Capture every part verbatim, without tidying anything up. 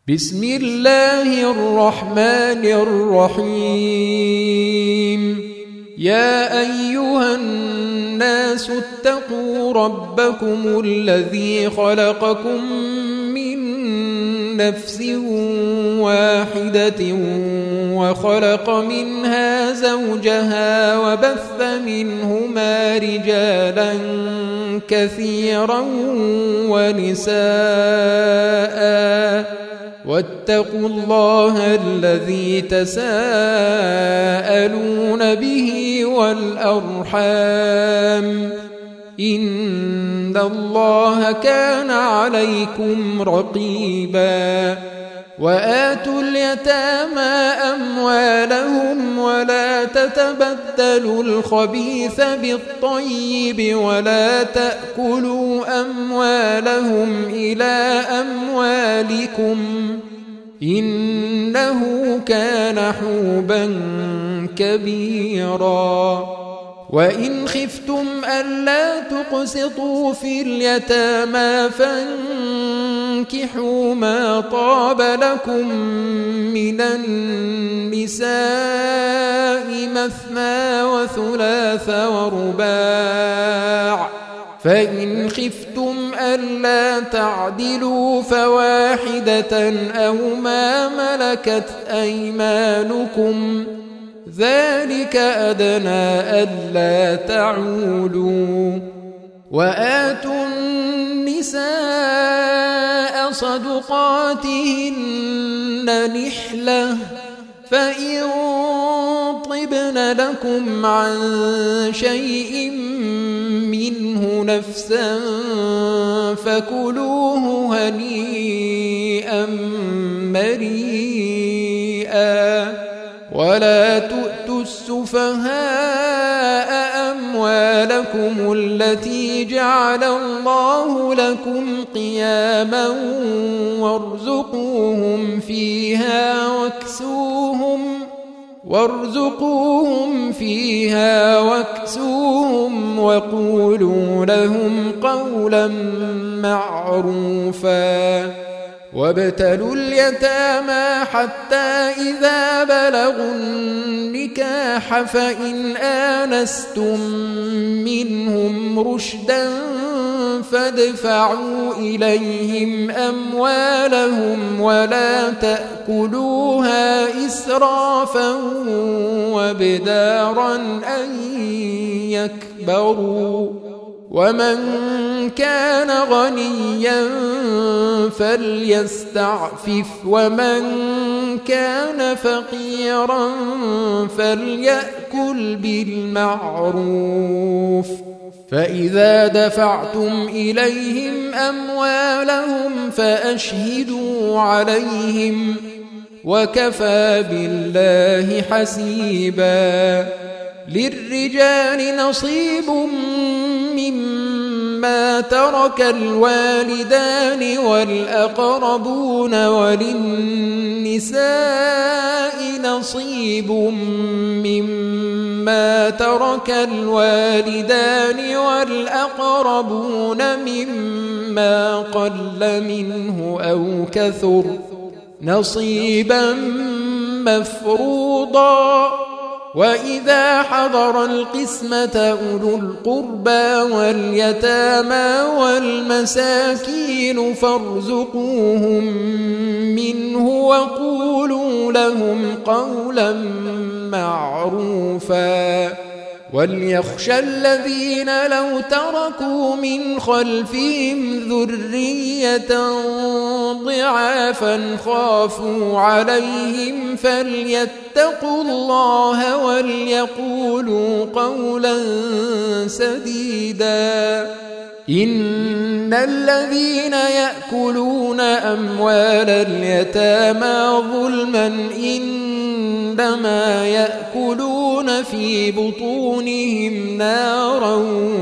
بسم الله الرحمن الرحيم. يا أيها الناس اتقوا ربكم الذي خلقكم من نفس واحدة وخلق منها زوجها وبث منهما رجالا كثيرا ونساء واتقوا الله الذي تساءلون به والأرحام إن الله كان عليكم رقيبا. وآتوا اليتامى أموالهم ولا تتبدلوا الخبيث بالطيب ولا تأكلوا أموالهم إلى أموالكم إنه كان حوبا كبيرا. وإن خفتم ألا تقسطوا في اليتامى فانكحوا ما طاب لكم من النساء مثنى وثلاث ورباع، فإن خفتم ألا تعدلوا فواحدة أو ما ملكت أيمانكم ذلك أدنى ألا تعولوا. وآتوا النساء صدقاتهن نحلة فإن طبن لكم عن شيء منه نفسا فكلوه هنيئا مريئا. ولا تؤتوا السفهاء أموالكم التي جعل الله لكم قياما وارزقوهم فيها واكسوهم وارزقوهم فيها واكسوهم وقولوا لهم قولا معروفا. وابتلوا اليتامى حتى إذا بلغوا النكاح فإن آنستم منهم رشدا فادفعوا إليهم أموالهم ولا تأكلوها إسرافا وبدارا أن يكبروا. ومن كان غنيا فليستعفف ومن كان فقيرا فليأكل بالمعروف. فإذا دفعتم إليهم أموالهم فأشهدوا عليهم وكفى بالله حسيبا. للرجال نصيب مما ترك الوالدان والأقربون وللنساء نصيب مما ترك الوالدان والأقربون مما قل منه أو كثر نصيبا مفروضا. وإذا حضر القسمة أولو القربى واليتامى والمساكين فارزقوهم منه وقولوا لهم قولا معروفا. وليخشى الذين لو تركوا من خلفهم ذرية ضعافا خافوا عليهم فليتقوا الله وليقولوا قولا سديدا. إن الذين يأكلون أموال اليتامى ظلما إنما يأكلون في بطونهم نارا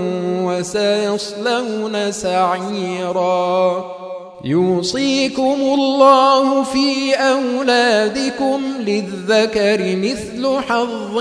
وسيصلون سعيرا. يوصيكم الله في أولادكم للذكر مثل حظ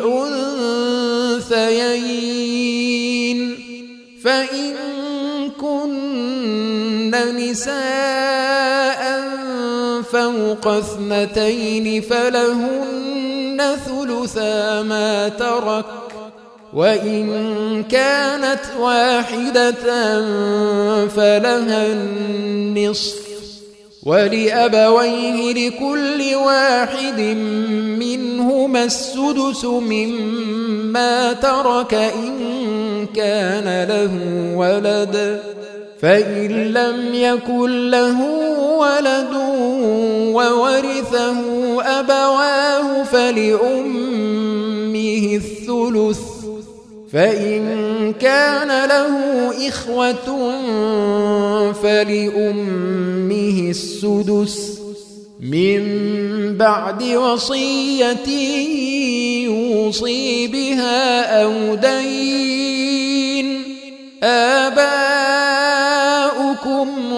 الأنثيين فإن كن نساء فوق اثنتين فلهن ثلثا ما ترك، وإن كانت واحدة فلها النصف، ولأبويه لكل واحد منهما السدس مما ترك إن كان له ولد، فإن لم يكن له ولد وورثه أبواه فلأمه الثلث، فإن كان له إخوة فلأمه السدس من بعد وصية يوصي بها أو دين. آباؤكم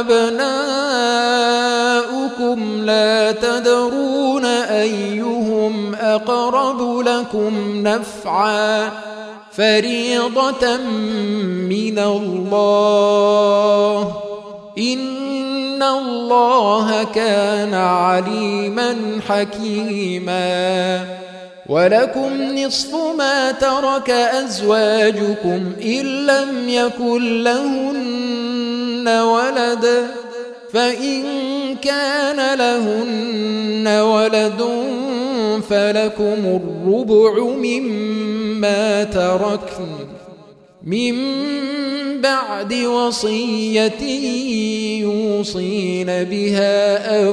وأبناؤكم لا تدرون أيهم أقرب لكم نفعا، فريضة من الله، إن الله كان عليما حكيما. ولكم نصف ما ترك أزواجكم إن لم يكن لهن ولد، فإن كان لهن ولد فلكم الربع مما تركن من بعد وصية يوصين بها أو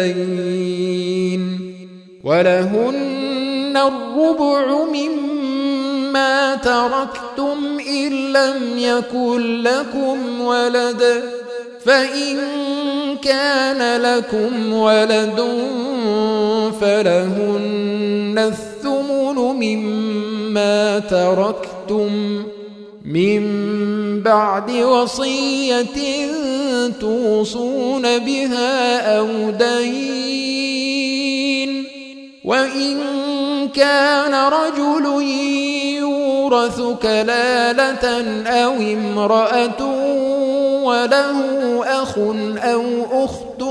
دين، ولهن الربع مما تركتم إن لم يكن لكم ولد، فإن كان لكم ولد فلهن الثمن مما تركتم من بعد وصية توصون بها أو دين. وإن كان رجل يورث كلالة أو امرأة وله أخ أو أخت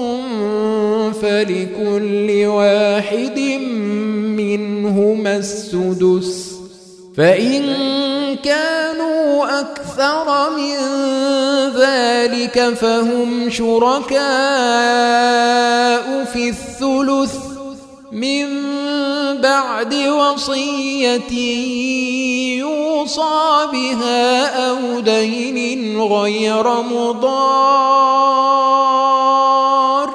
فلكل واحد منهما السدس، فإن كانوا أكثر من ذلك فهم شركاء في الثلث من بعد وصية يوصى بها أو دين غير مضار،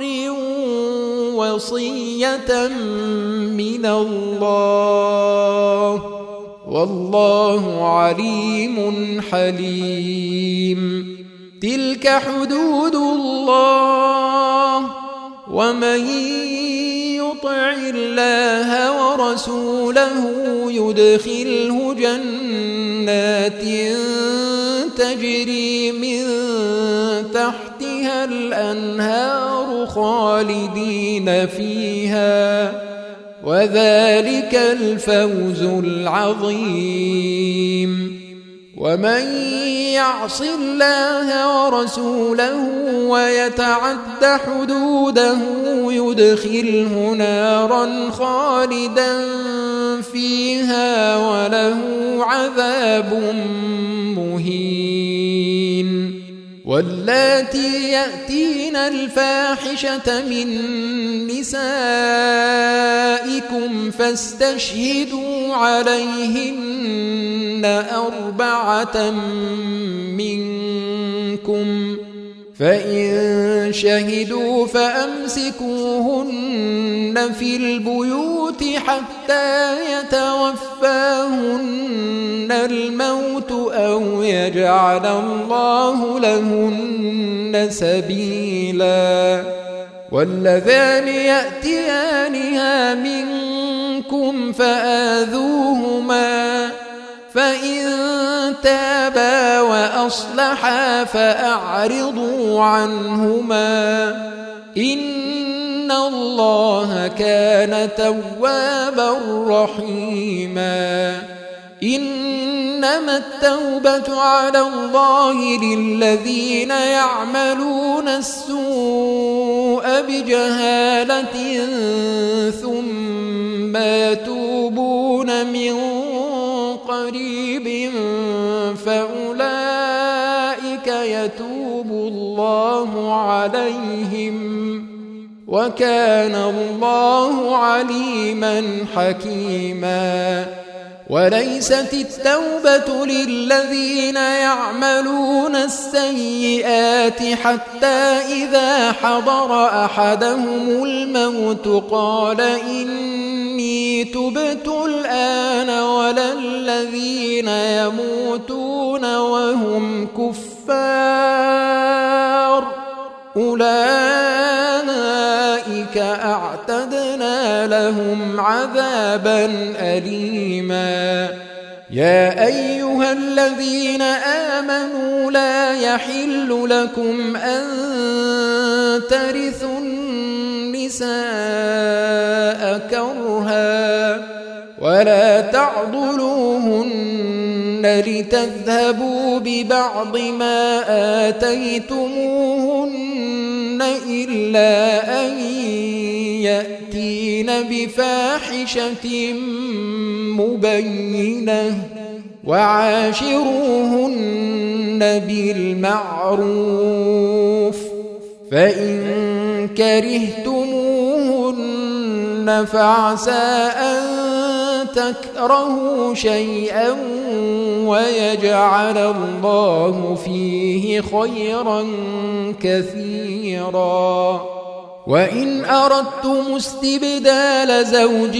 وصية من الله، والله عليم حليم. تلك حدود الله، ومن يطع الله ورسوله يدخله جنات تجري من تحتها الأنهار خالدين فيها، وذلك الفوز العظيم. ومن يعص الله ورسوله ويتعد حدوده يدخله نارا خالدا فيها وله عذاب مهين. واللاتي يأتين الفاحشة من نسائكم فاستشهدوا عليهن أربعة منكم، فإن شهدوا فأمسكوهن في البيوت حتى يتوفاهن الموت أو يجعل الله لهن سبيلا. واللذان يأتيانها منكم فآذوهما، فإن تابا وأصلحا فأعرضوا عنهما، إن الله كان توابا رحيما. إنما التوبة على الله للذين يعملون السوء السوء بجهالة ثم يتوبون من قريب فأولئك يتوب الله عليهم وكان الله عليما حكيما. وليست التوبة للذين يعملون السيئات حتى إذا حضر أحدهم الموت قال إني تبت الآن ولا الذين يموتون وهم كفار أولئك أعتدنا لهم عذابا أليما. يا أيها الذين آمنوا لا يحل لكم أن ترثوا النساء كرها ولا تعضلوهن لتذهبوا ببعض ما آتيتموهن إلا أن يأتين بفاحشة مبينة وعاشروهن بالمعروف فإن كرهتموهن فعسى أن تكرهوا شيئا ويجعل الله فيه خيرا كثيرا. وإن أردتم استبدال زوج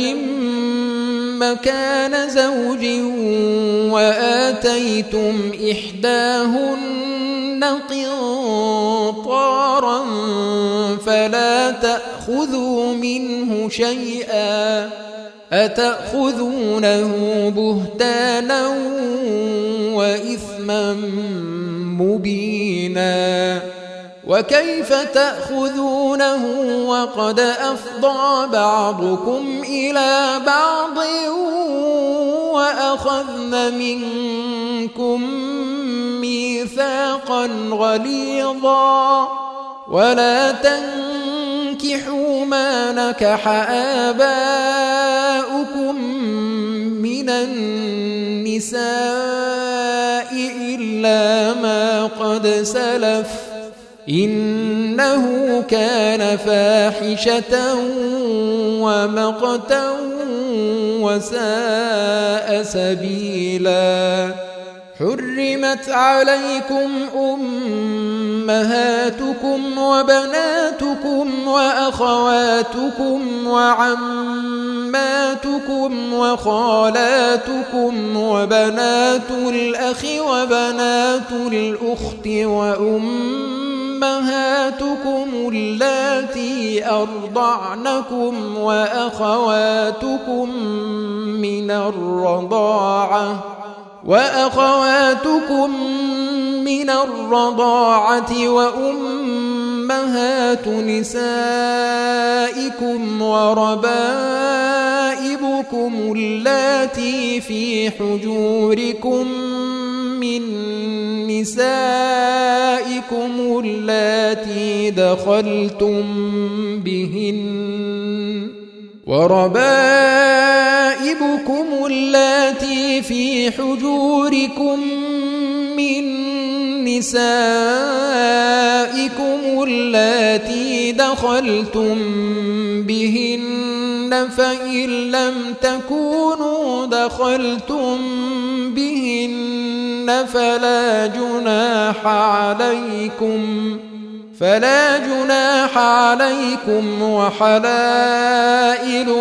مكان زوج وآتيتم إحداهن قنطارا فلا تأخذوا منه شيئا أتأخذونه بهتانا وإثما مبينا. وكيف تأخذونه وقد أفضى بعضكم إلى بعض وأخذن منكم ميثاقا غليظا ولا تنكحوا ما نكح آباؤكم من النساء إلا ما قد سلف إنه كان فاحشة ومقتا وساء سبيلا. حرمت عليكم أمهاتكم وبناتكم وأخواتكم وعماتكم وخالاتكم وبنات الأخ وبنات الأخت وأمهاتكم اللاتي أرضعنكم وأخواتكم من الرضاعة وأخواتكم من الرضاعة وأمهات نسائكم وربائبكم اللاتي في حجوركم من نسائكم اللاتي دخلتم بهن وربائبكم اللاتي في حجوركم من نسائكم اللاتي دخلتم بهن فإن لم تكونوا دخلتم بهن فلا جناح عليكم فلا جناح عليكم وحلائل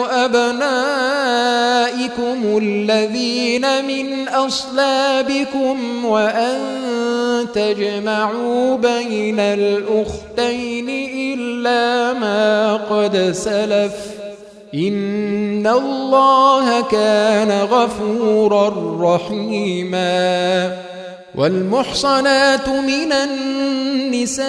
أبنائكم الذين من أصلابكم وأن تجمعوا بين الأختين إلا ما قد سلف إن الله كان غفورا رحيما. والمحصنات من النساء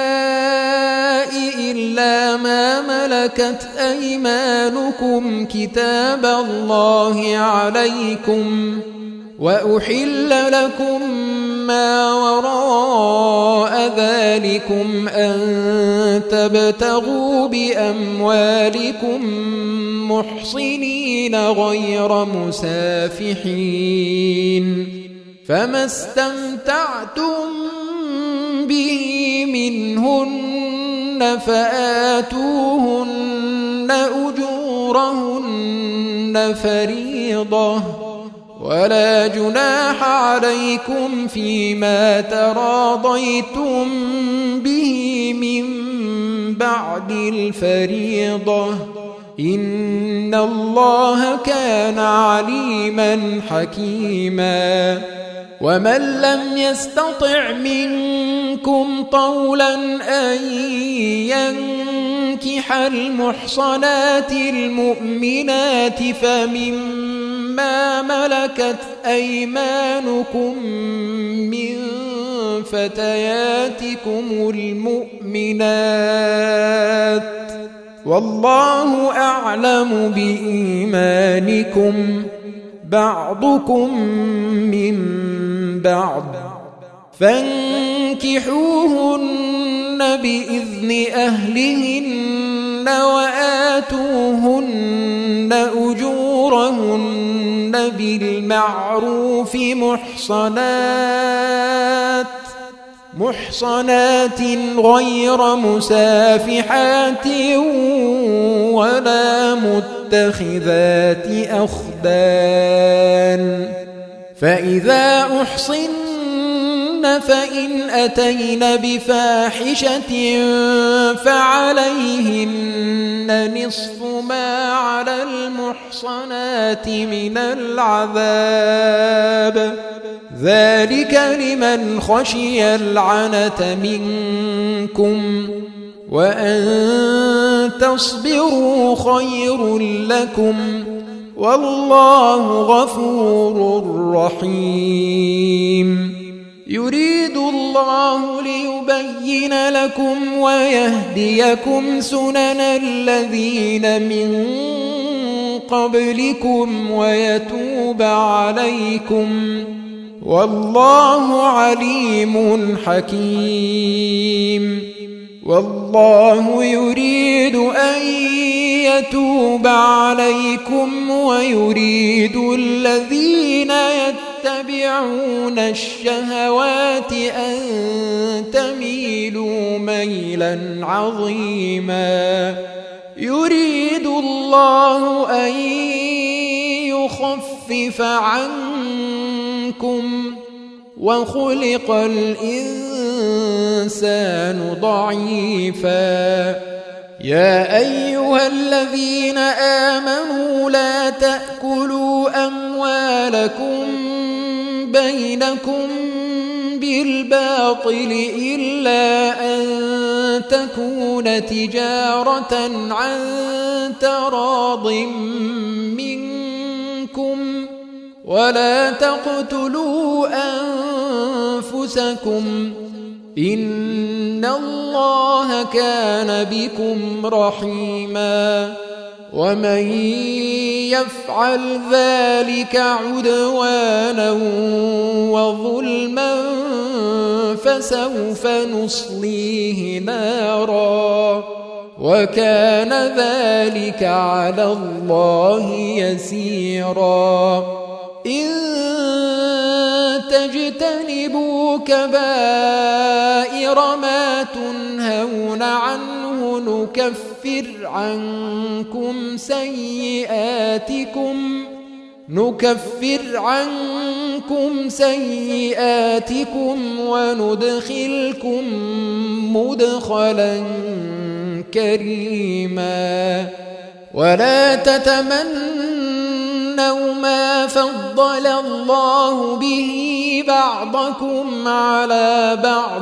إلا ما ملكت أيمانكم كتاب الله عليكم وأحل لكم ما وراء ذلكم أن تبتغوا بأموالكم محصنين غير مسافحين، فما استمتعتم به منهن فآتوهن أجورهن فريضة، ولا جناح عليكم فيما تراضيتم به من بعد الفريضة، إن الله كان عليما حكيما. ومن لم يستطع منكم طولا أن ينكح المحصنات المؤمنات فمما ملكت أيمانكم من فتياتكم المؤمنات، والله أعلم بإيمانكم، بعضكم من بعض، فانكحوهن بإذن أهلهن وآتوهن أجورهن بالمعروف محصنات محصنات غير مسافحات ولا متخذات أخدان، فإذا أحصن فإن أتين بفاحشة فعليهن نصف ما على المحصنات من العذاب، ذلك لمن خشي العنة منكم، وأن تصبروا خير لكم، والله غفور رحيم. يريد الله ليبين لكم ويهديكم سنن الذين من قبلكم ويتوب عليكم، والله عليم حكيم. والله يريد أن يتوب عليكم ويريد الذين يتبعون الشهوات أن تميلوا ميلا عظيما. يريد الله أن يخفف عنكم، وخلق الإنسان ضعيفا. يا أيها الذين آمنوا لا تأكلوا أموالكم بينكم بالباطل إلا أن تكون تجارة عن تراض منكم، ولا تقتلوا أنفسكم، إن الله كان بكم رحيما. ومن يفعل ذلك عدوانا وظلما فسوف نصليه نارا، وكان ذلك على الله يسيرا. إن تجتنبوا كبائر ما تنهون عنه نكفر عنكم سيئاتكم نكفر عنكم سيئاتكم وندخلكم مدخلا كريما. ولا تتمنوا ما فضل الله به بعضكم على بعض،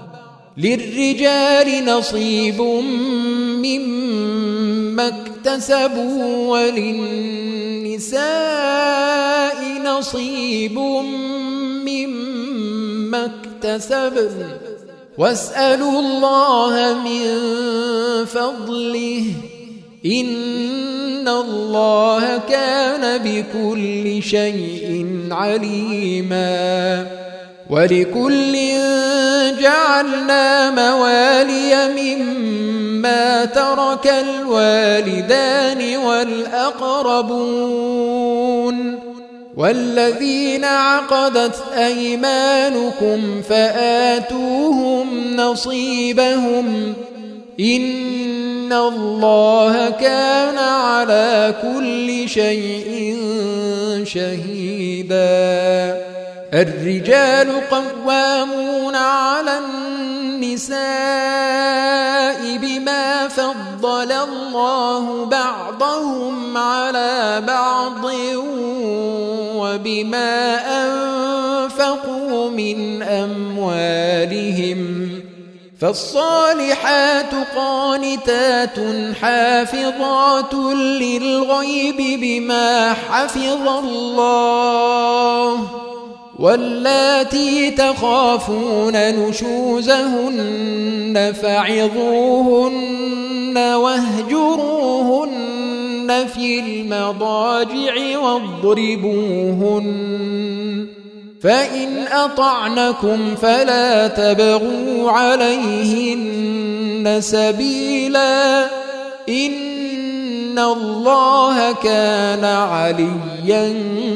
للرجال نصيب مما اكتسبوا وللنساء نصيب مما اكتسبن، واسألوا الله من فضله إن الله كان بكل شيء عليما. ولكل جعلنا موالي مما ترك الوالدان والأقربون والذين عقدت أيمانكم فآتوهم نصيبهم إن الله كان على كل شيء شهيدا. الرجال قوامون على النساء بما فضل الله بعضهم على بعض وبما أنفقوا من أموالهم فالصالحات قانتات حافظات للغيب بما حفظ الله واللاتي تخافون نشوزهن فعظوهن واهجروهن في المضاجع واضربوهن فإن أطعنكم فلا تبغوا عليهن سبيلا إن الله كان عليا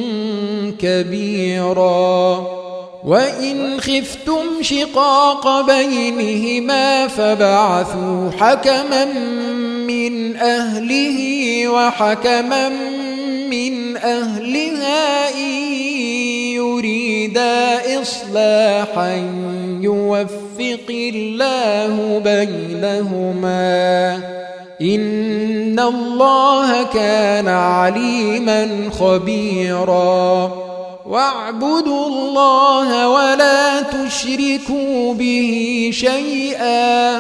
كبيرا. وإن خفتم شقاق بينهما فبعثوا حكما من أهله وحكما من أهلها إن يريدا إصلاحا يوفق الله بينهما إن الله كان عليما خبيرا. واعبدوا الله ولا تشركوا به شيئا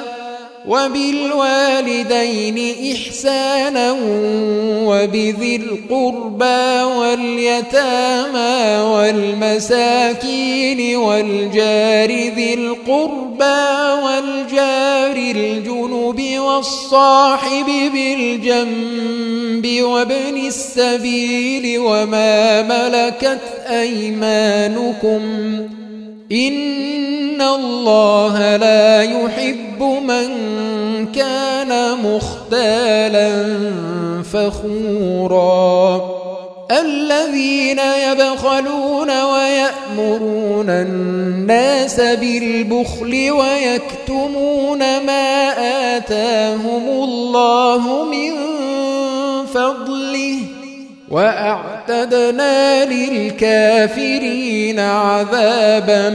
وبالوالدين إحسانا وبذي القربى واليتامى والمساكين والجار ذي القربى والجار الجنب والصاحب بالجنب وابن السبيل وما ملكت أيمانكم إن الله لا يحب من كان مختالا فخورا. الذين يبخلون ويأمرون الناس بالبخل ويكتمون ما آتاهم الله من فضله وأعتدنا للكافرين عذابا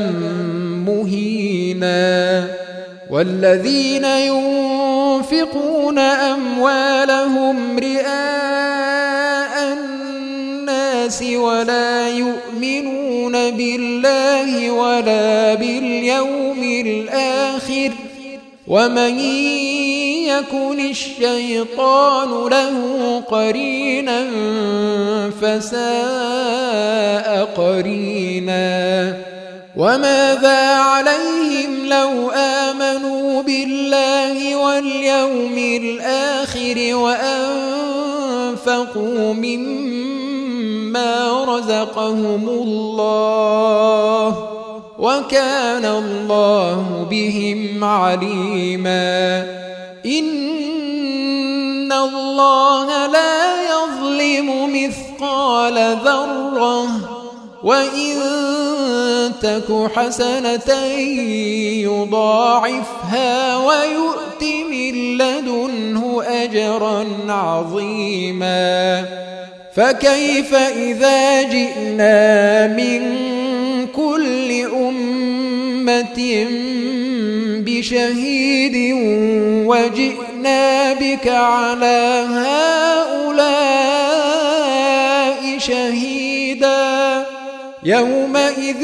مهينا. والذين ينفقون أموالهم رئاء الناس ولا يؤمنون بالله ولا باليوم الآخر ومن يكن الشيطان له قرينا فساء قرينا. وماذا عليهم لو آمنوا بالله واليوم الآخر وأنفقوا مما رزقهم الله وكان الله بهم عليما. إن الله لا يظلم مثقال ذرة وإن تك حسنة يضاعفها ويؤت من لدنه أجرا عظيما. فكيف إذا جئنا من كل أمة بشهيد وجئنا بك على هؤلاء شهيدا يومئذ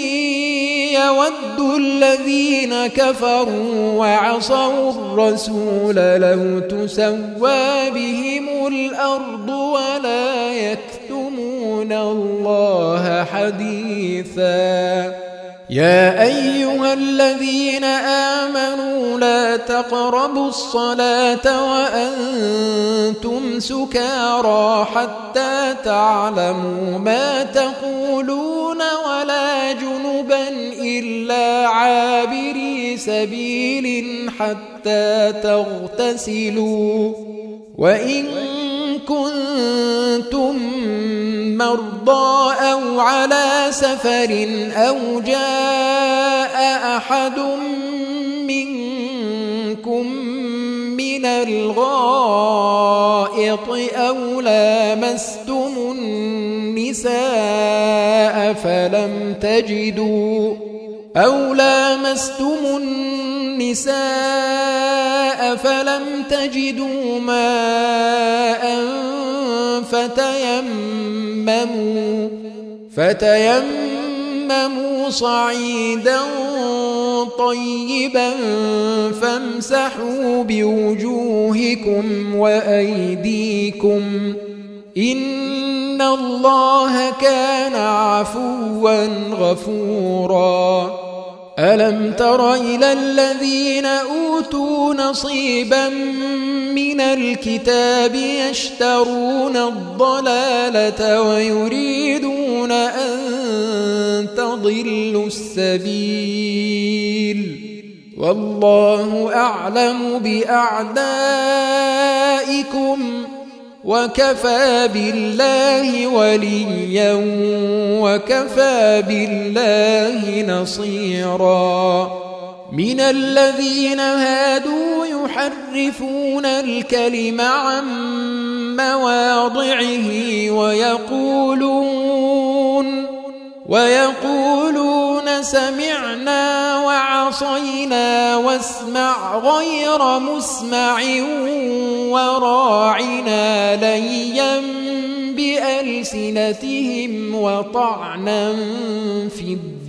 يود الذين كفروا وعصوا الرسول لو تسوى بهم الأرض ولا يكتمون الله حديثا. يا أيها الذين آمنوا لا تقربوا الصلاة وأنتم سكارى حتى تعلموا ما تقولون ولا جنبا إلا عابري سبيل حتى تغتسلوا وإن كنتم مرضى أو على سفر أو جاء أحد منكم من الغائط أو لامستم النساء فلم تجدوا أو لامستم النساء فلم تجدوا ماء فتيمموا فتيمموا صعيدا طيبا فامسحوا بوجوهكم وأيديكم إن الله كان عفوا غفورا ألم تر إلى الذين أوتوا نصيبا من الكتاب يشترون الضلالة ويريدون أن تضلوا السبيل والله أعلم بأعدائكم وكفى بالله وليا وكفى بالله نصيرا من الذين هادوا يحرفون الكلم عن مواضعه ويقولون ويقولون سمعنا وعصينا واسمع غير مسمع وراعنا ليا بألسنتهم وطعنا في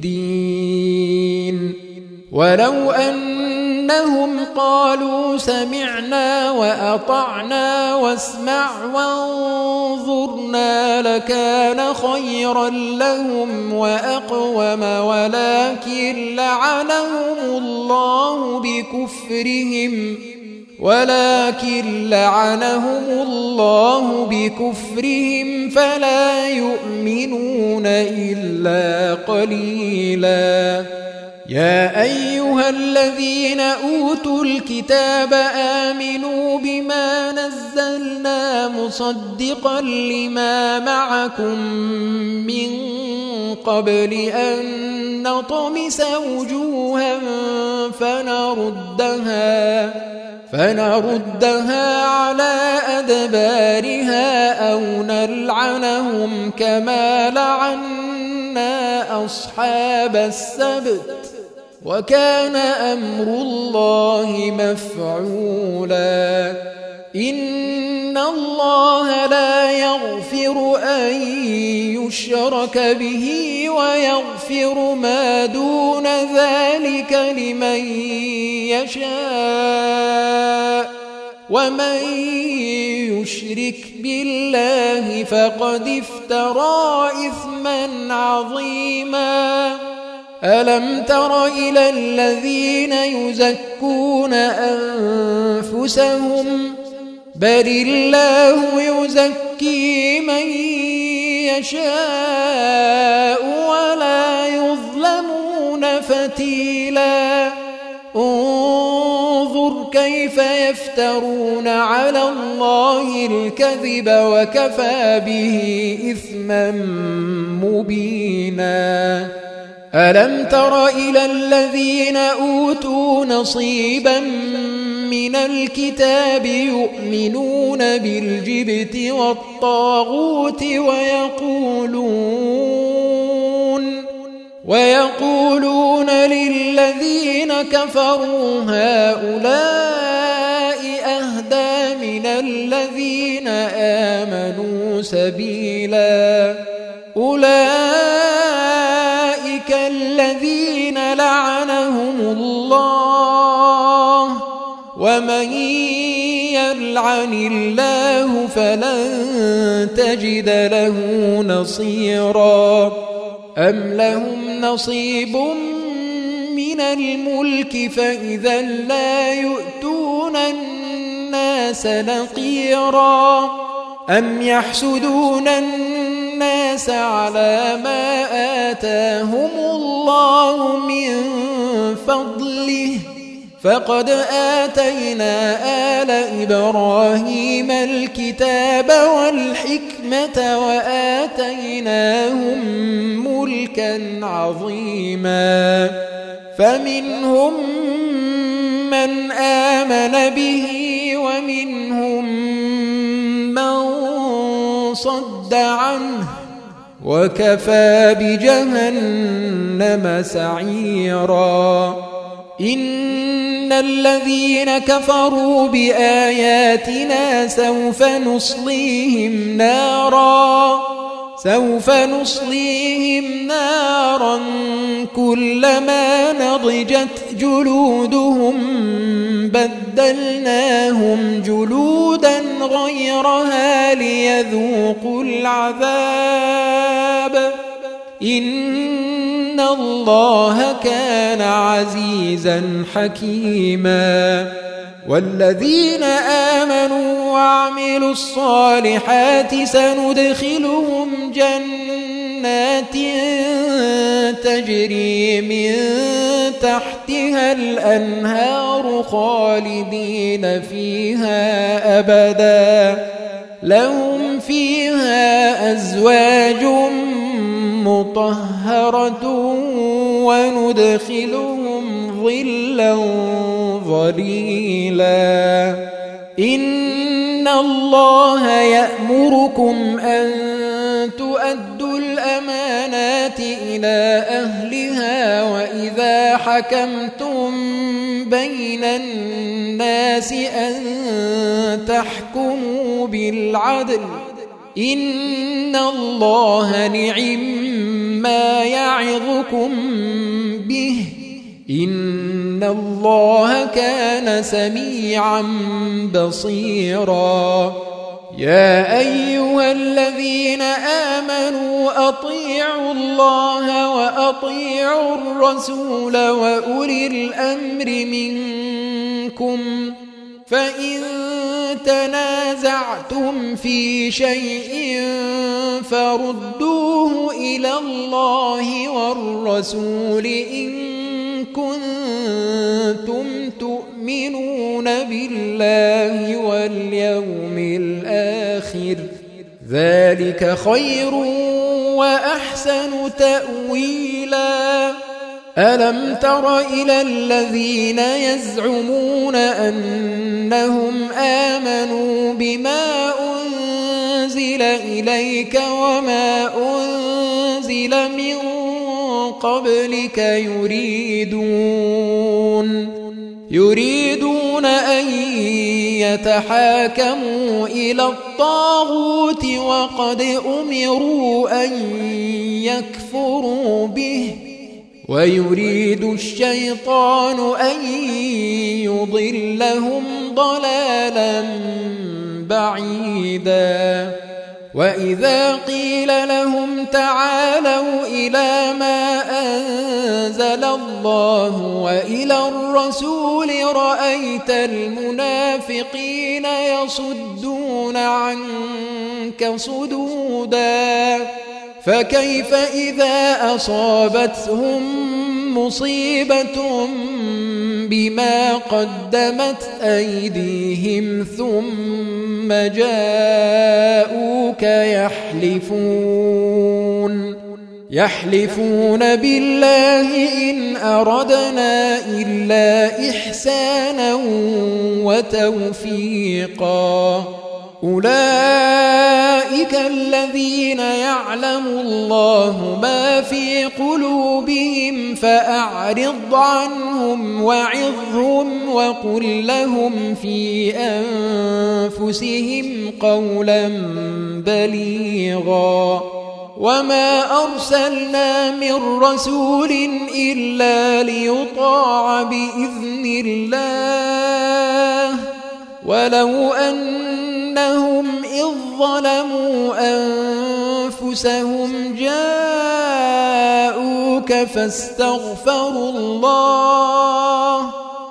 الدين ولو أنهم قالوا سمعنا وأطعنا واسمع وانظرنا لكان خيرا لهم وأقوم ولكن لعنهم الله بكفرهم ولكن لعنهم الله بكفرهم فلا يؤمنون إلا قليلا يا أيها الذين أوتوا الكتاب آمنوا بما نزلنا مصدقا لما معكم من قبل أن نطمس وجوها فنردها فنردها على أدبارها أو نلعنهم كما لعنا أصحاب السبت وكان أمر الله مفعولا إن الله لا يغفر أن يشرك به ويغفر ما دون ذلك لمن يشاء ومن يشرك بالله فقد افترى إثما عظيما ألم تر إلى الذين يزكون أنفسهم بل الله يزكي من يشاء ولا يظلمون فتيلا انظر كيف يفترون على الله الكذب وكفى به إثما مبينا ألم تر إلى الذين أوتوا نصيبا من الكتاب يؤمنون بالجبت والطاغوت ويقولون ويقولون للذين كفروا هؤلاء أهدى من الذين آمنوا سبيلا أولئك الذين لعنهم الله ومن يلعن الله فلن تجد له نصيرا أم لهم نصيب من الملك فإذا لا يؤتون الناس نقيرا أم يحسدون الناس على ما آتاهم الله من فضله فقد آتينا آل إبراهيم الكتاب والحكمة وآتيناهم ملكا عظيما فمنهم من آمن به ومنهم من صد عنه وكفى بجهنم سعيرا إن الذين كفروا بآياتنا سوف نصليهم نارا سوف نصليهم نارا كلما نضجت جلودهم بدلناهم جلودا غيرها ليذوقوا العذاب إن الله كان عزيزا حكيما والذين آمنوا وعملوا الصالحات سندخلهم جنات تجري من تحتها الأنهار خالدين فيها أبدا لهم فيها أزواج مطهرة وندخلهم ظلا ظليلا إن الله يأمركم أن تؤدوا الأمانات إلى أهلها وإذا حكمتم بين الناس أن تحكموا بالعدل إن الله نعما يعظكم به إن الله كان سميعا بصيرا يا أيها الذين آمنوا أطيعوا الله وأطيعوا الرسول وأولي الأمر منكم فإن تنازعتم في شيء فردوه إلى الله والرسول إن كنتم تؤمنون بالله واليوم الآخر ذلك خير وأحسن تأويلا ألم تر إلى الذين يزعمون أنهم آمنوا بما أنزل إليك وما أنزل من قبلك يريدون يريدون أن يتحاكموا إلى الطاغوت وقد أمروا أن يكفروا به ويريد الشيطان أن يضلهم ضلالا بعيدا وإذا قيل لهم تعالوا إلى ما أنزل الله وإلى الرسول رأيت المنافقين يصدون عنك صدودا فكيف إذا أصابتهم مصيبة بما قدمت أيديهم ثم جاءوك يحلفون يحلفون بالله إن أردنا إلا إحسانا وتوفيقا أولئك الذين يعلم الله ما في قلوبهم فأعرض عنهم وعظهم وقل لهم في أنفسهم قولا بليغا وما أرسلنا من رسول إلا ليطاع بإذن الله ولو أنهم إذ ظلموا أنفسهم جاءوا فاستغفروا الله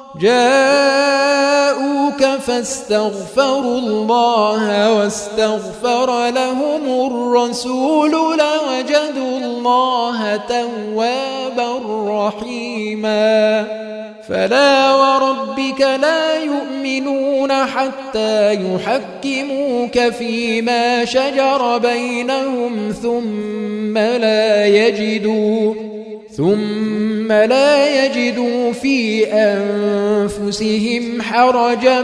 جاءوك فاستغفروا الله واستغفر لهم الرسول لوجدوا الله توابا رحيما فلا وربك لا يؤمنون حتى يحكموك فيما شجر بينهم ثم لا يجدوا ثم لا يجدوا في أنفسهم حرجا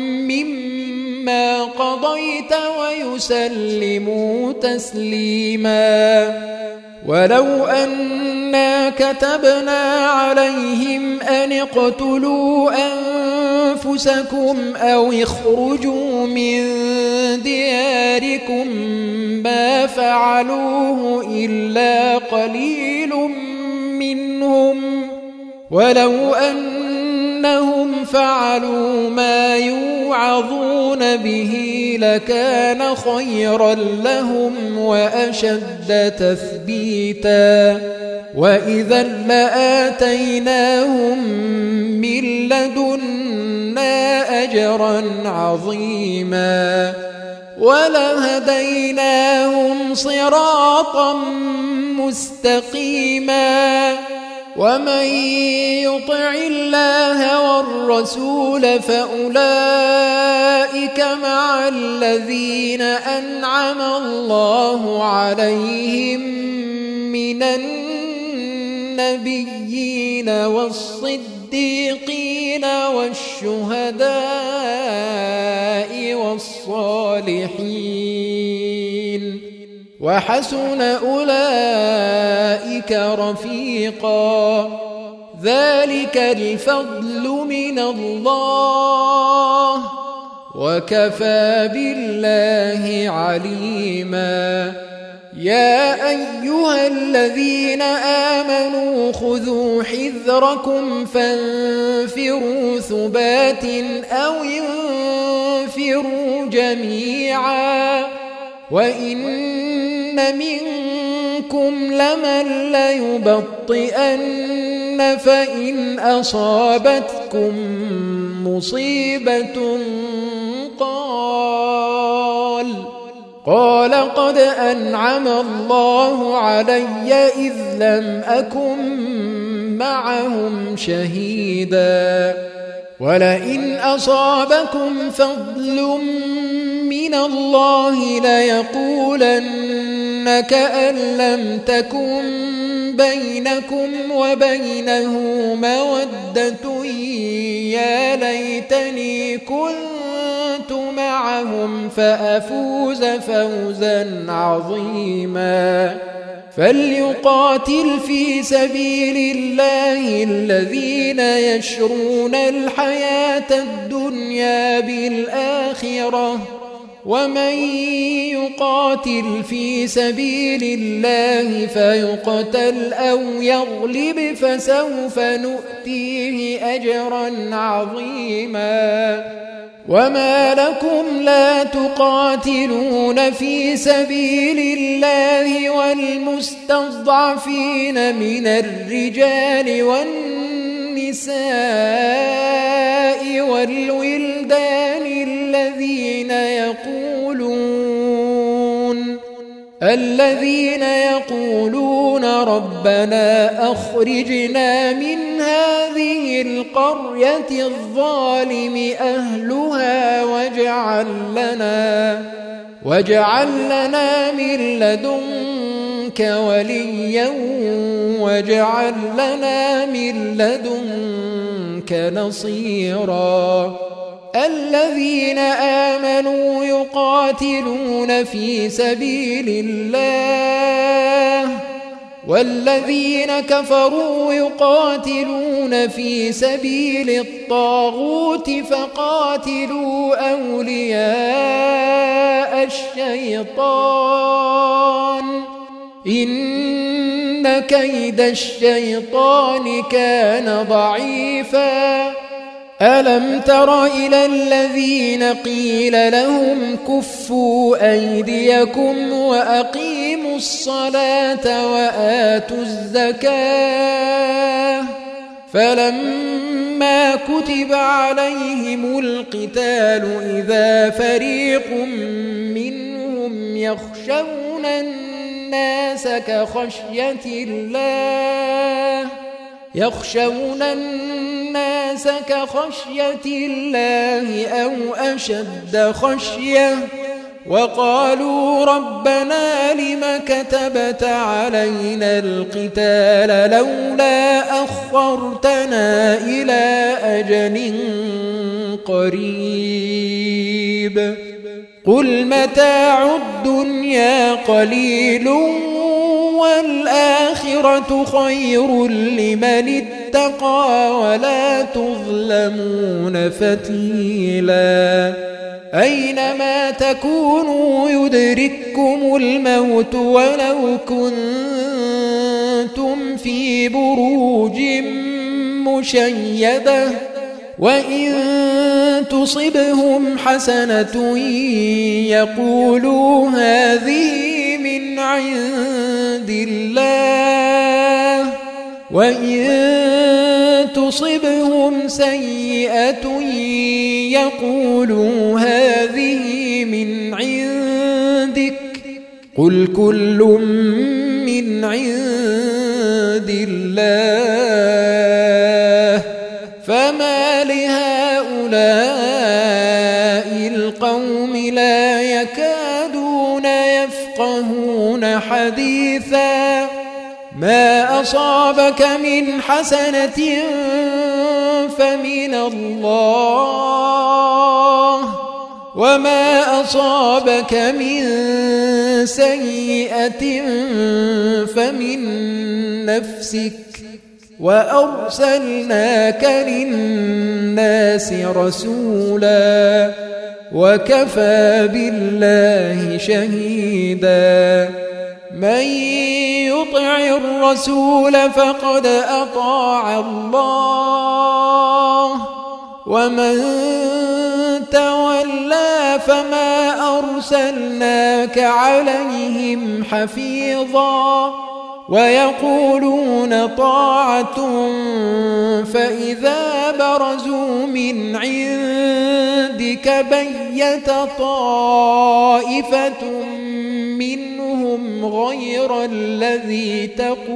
مما قضيت ويسلموا تسليما ولو أنا كتبنا عليهم أن اقتلوا أنفسكم أو اخرجوا من دياركم ما فعلوه إلا قليل منهم ولو أنهم فعلوا ما يوعظون به لكان خيرا لهم وأشد تثبيتا وإذا لآتيناهم من لدنا أجرا عظيما ولهديناهم صراطا مستقيما ومن يطع الله والرسول فأولئك مع الذين أنعم الله عليهم من النبيين والصديقين والشهداء والصالحين وحسن أولئك رفيقا ذلك الفضل من الله وكفى بالله عليما يا أيها الذين آمنوا خذوا حذركم فانفروا ثبات أو انفروا جميعا وإن منكم لمن ليبطئن فإن أصابتكم مصيبة قال قال قد أنعم الله علي إذ لم أكن معهم شهيدا ولئن أصابكم فضل من الله ليقولن كأن لم تكن بينكم وبينه مودة يا ليتني كنت معهم فأفوز فوزا عظيما فليقاتل في سبيل الله الذين يشرون الحياة الدنيا بالآخرة ومن يقاتل في سبيل الله فيقتل أو يغلب فسوف نؤتيه أجرا عظيما وما لكم لا تقاتلون في سبيل الله والمستضعفين من الرجال والنساء والولدان الذين يقولون الذين يقولون ربنا أخرجنا من هذه القرية الظالم أهلها واجعل لنا واجعل لنا من لدنك وليا واجعل لنا من لدنك نصيرا الذين آمنوا يقاتلون في سبيل الله والذين كفروا يقاتلون في سبيل الطاغوت فقاتلوا أولياء الشيطان إن كيد الشيطان كان ضعيفا ألم تر إلى الذين قيل لهم كفوا أيديكم وأقيموا الصلاة وآتوا الزكاة فلما كتب عليهم القتال إذا فريق منهم يخشون الناس كخشية الله يخشون الناس كخشية الله أو أشد خشية وقالوا ربنا لم كتبت علينا القتال لولا أخرتنا إلى أجل قريب قل متاع الدنيا قليل والآخرة خير لمن اتقى ولا تظلمون فتيلا أينما تكونوا يدرككم الموت ولو كنتم في بروج مشيدة وإن تصبهم حسنة يقولوا هذه من عند الله وإن تصبهم سيئة يقولوا هذه من عندك قل كل من عند الله فما لهؤلاء القوم لا يكادون يفقهون حديثا ما أصابك من حسنة فمن الله وما أصابك من سيئة فمن نفسك وأرسلناك للناس رسولا وكفى بالله شهيدا من يطع الرسول فقد أطاع الله ومن تولى فما أرسلناك عليهم حفيظا ويقولون طاعة فإذا برزوا من عندك بيت طائفة منهم غير الذي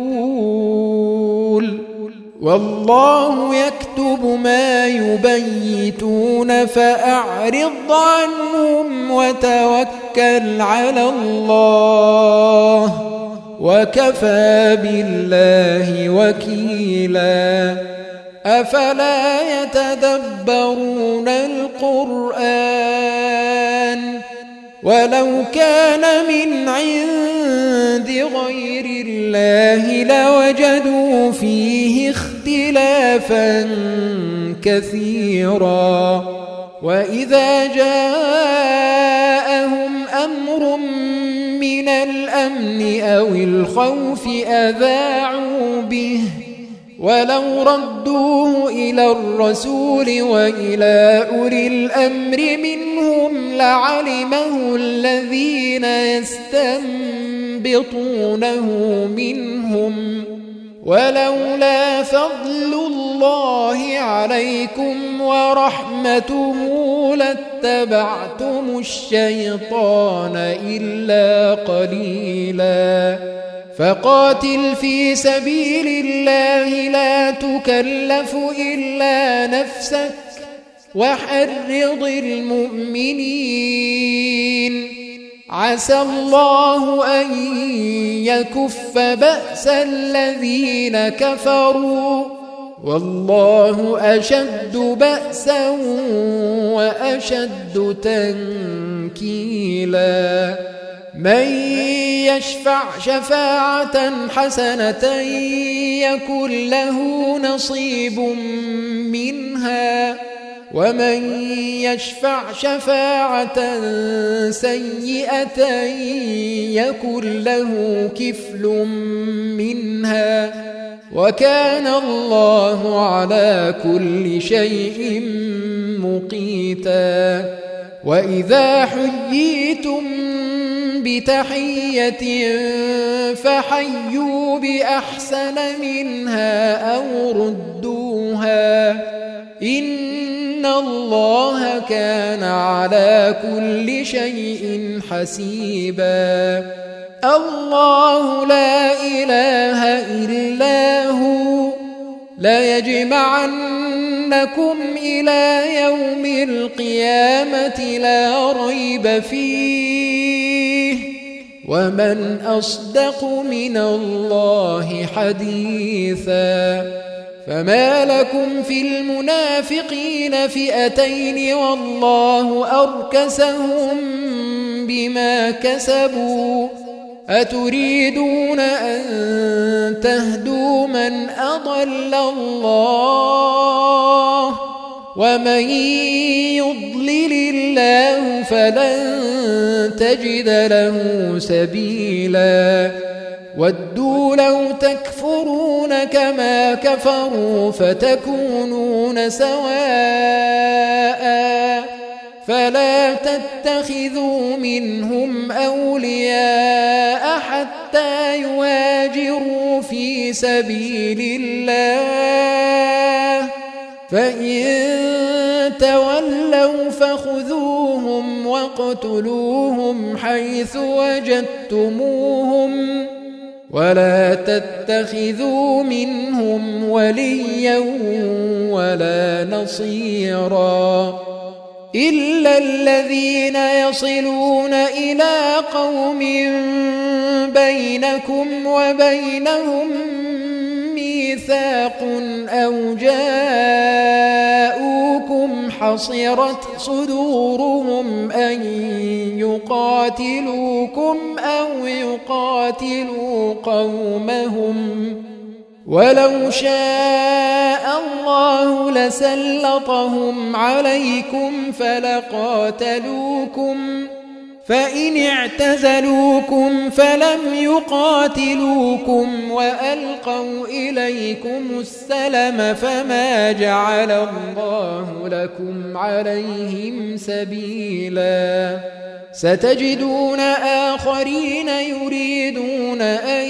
تقول والله يكتب ما يبيتون فأعرض عنهم وتوكل على الله وكفى بالله وكيلا أفلا يتدبرون القرآن ولو كان من عند غير الله لوجدوا فيه اختلافا كثيرا وإذا جاءهم أمر من الأمن أو الخوف أذاعوا به ولو ردوه إلى الرسول وإلى أولي الأمر منهم لعلمه الذين يستنبطونه منهم ولولا فضل الله عليكم ورحمته لاتبعتم الشيطان إلا قليلا فقاتل في سبيل الله لا تكلف إلا نفسك وحرض المؤمنين عسى الله أن يكف بأس الذين كفروا والله أشد بأسا وأشد تنكيلا من يشفع شفاعة حسنة يكن له نصيب منها ومن يشفع شفاعة سيئة يكن له كفل منها وكان الله على كل شيء مقيتا. وإذا حييتم بتحية فحيوا بأحسن منها أو ردوها إن الله كان على كل شيء حسيبا. الله لا إله إلا هو لا يجمعنكم إلى يوم القيامة لا ريب فيه ومن أصدق من الله حديثا. فما لكم في المنافقين فئتين والله أركسهم بما كسبوا أتريدون أن تهدوا من أضل الله ومن يضلل الله فلن تجد له سبيلا. ودوا لو تكفرون كما كفروا فتكونون سواء فلا تتخذوا منهم أولياء حتى يهاجروا في سبيل الله فإن تولوا فخذوهم واقتلوهم حيث وجدتموهم ولا تتخذوا منهم وليا ولا نصيرا إلا الذين يصلون إلى قوم بينكم وبينهم ميثاق أو جاءوكم حصرت صدورهم أن يقاتلوكم أو يقاتلوا قومهم ولو شاء الله لسلطهم عليكم فلقاتلوكم فإن اعتزلوكم فلم يقاتلوكم وألقوا إليكم السلم فما جعل الله لكم عليهم سبيلا. ستجدون آخرين يريدون أن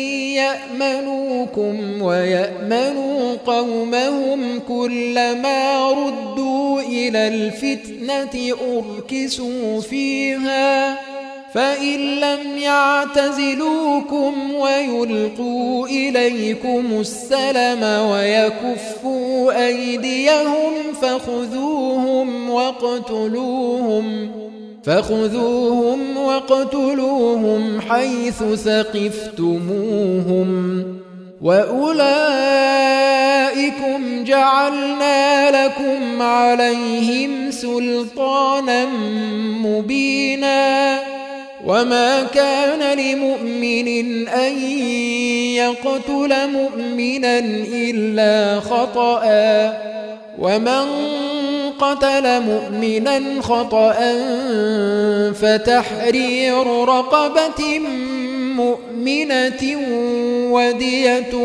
يأمنوكم ويأمنوا قومهم كلما ردوا إلى الفتنة أركسوا فيها فإن لم يعتزلوكم ويلقوا إليكم السلم ويكفوا أيديهم فخذوهم واقتلوهم فخذوهم واقتلوهم حيث ثقفتموهم وأولئكم جعلنا لكم عليهم سلطانا مبينا. وما كان لمؤمن أن يقتل مؤمنا إلا خطأ ومن قتل مؤمنا خطأ فتحرير رقبة مؤمنة ودية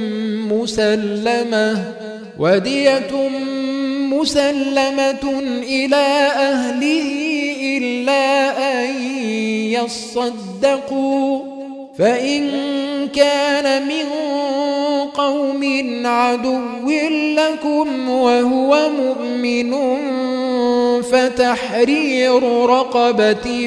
مسلمة ودية مسلمة إلى أهله إلا أن يصدقوا فإن كان من قوم عدو لكم وهو مؤمن فتحرير رقبة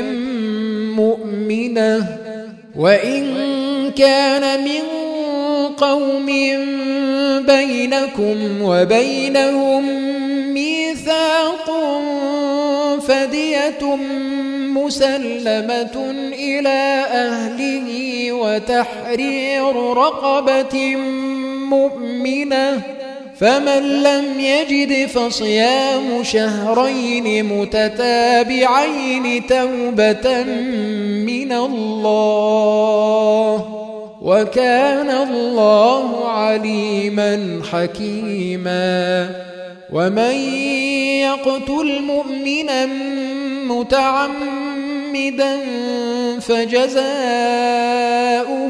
مؤمنة وإن كان من قوم بينكم وبينهم ميثاق فدية مسلمة إلى أهله وتحرير رقبة مؤمنة فمن لم يجد فصيام شهرين متتابعين توبة من الله وكان الله عليما حكيما. ومن يقتل مؤمنا متعمدا متعمدا فجزاؤه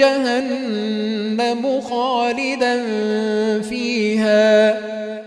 جهنم خالدا فيها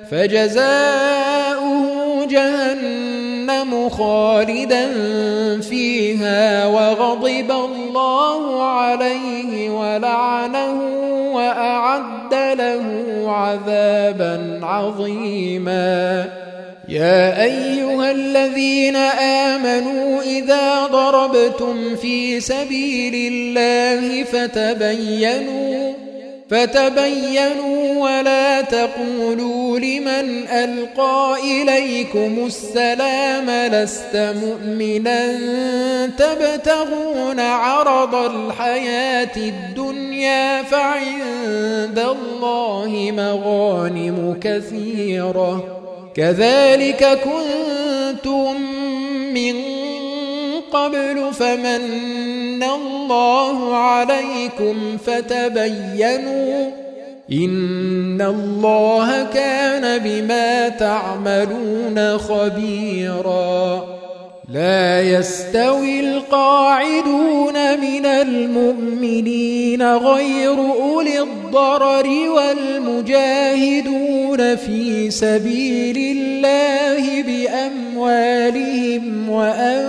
فجزاؤه جهنم خالدا فيها وغضب الله عليه ولعنه وأعد له عذابا عظيما. يا أيها الذين آمنوا إذا ضربتم في سبيل الله فتبينوا فتبينوا ولا تقولوا لمن ألقى إليكم السلام لست مؤمنا تبتغون عرض الحياة الدنيا فعند الله مغانم كثيرة كذلك كنتم من قبل فمن الله عليكم فتبينوا إن الله كان بما تعملون خبيرا. لا يستوي القاعدون من المؤمنين غير أولي الضرر والمجاهدون في سبيل الله بأموالهم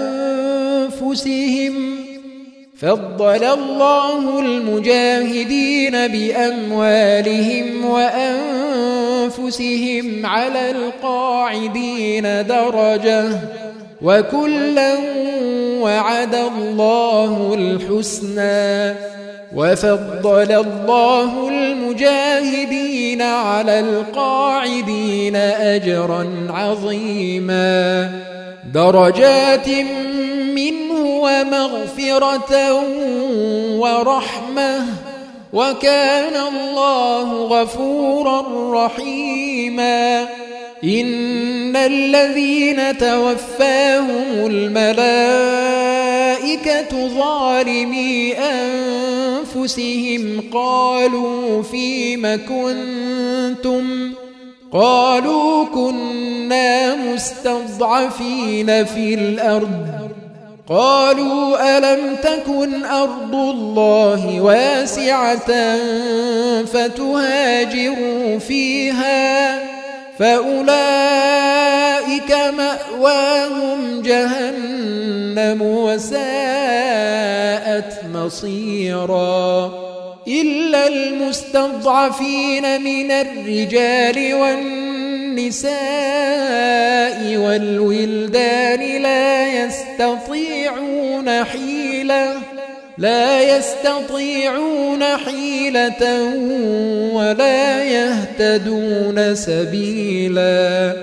وأنفسهم فضل الله المجاهدين بأموالهم وأنفسهم على القاعدين درجة وكلا وعد الله الحسنى وفضل الله المجاهدين على القاعدين أجرا عظيما درجات منه ومغفرة ورحمة وكان الله غفورا رحيما. إن الذين توفاهم الملائكة ظالمي أنفسهم قالوا فيم كنتم قالوا كنا مستضعفين في الأرض قالوا ألم تكن أرض الله واسعة فتهاجروا فيها فأولئك مأواهم جهنم وساءت مصيرا إلا المستضعفين من الرجال والنساء والولدان لا يستطيعون حيلة لا يستطيعون حيلة ولا يهتدون سبيلا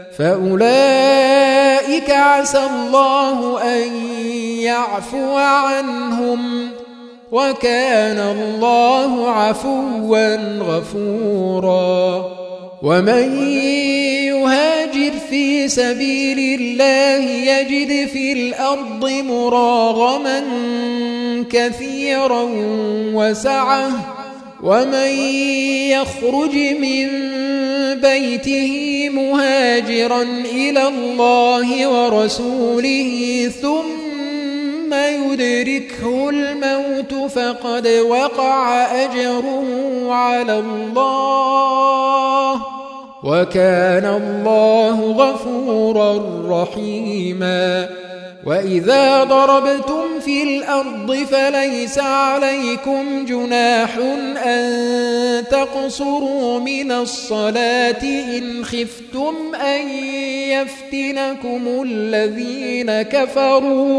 فأولئك عسى الله أن يعفو عنهم وكان الله عفوا غفورا. ومن يهاجر في سبيل الله يجد في الأرض مراغما كثيرا وسعة ومن يخرج من بيته مهاجرا إلى الله ورسوله ثم يدركه الموت فقد وقع أجره على الله وكان الله غفورا رحيما. وإذا ضربتم في الأرض فليس عليكم جناح أن تقصروا من الصلاة إن خفتم أن يفتنكم الذين كفروا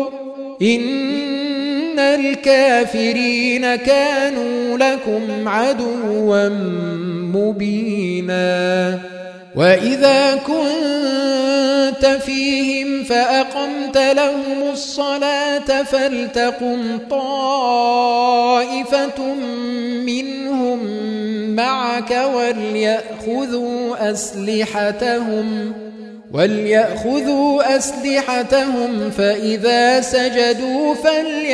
إن الكافرين كانوا لكم عدوا مبينا. وإذا كنت فيهم فأقمت لهم الصلاة فلتقم طائفة منهم معك وليأخذوا أسلحتهم وليأخذوا أسلحتهم فإذا سجدوا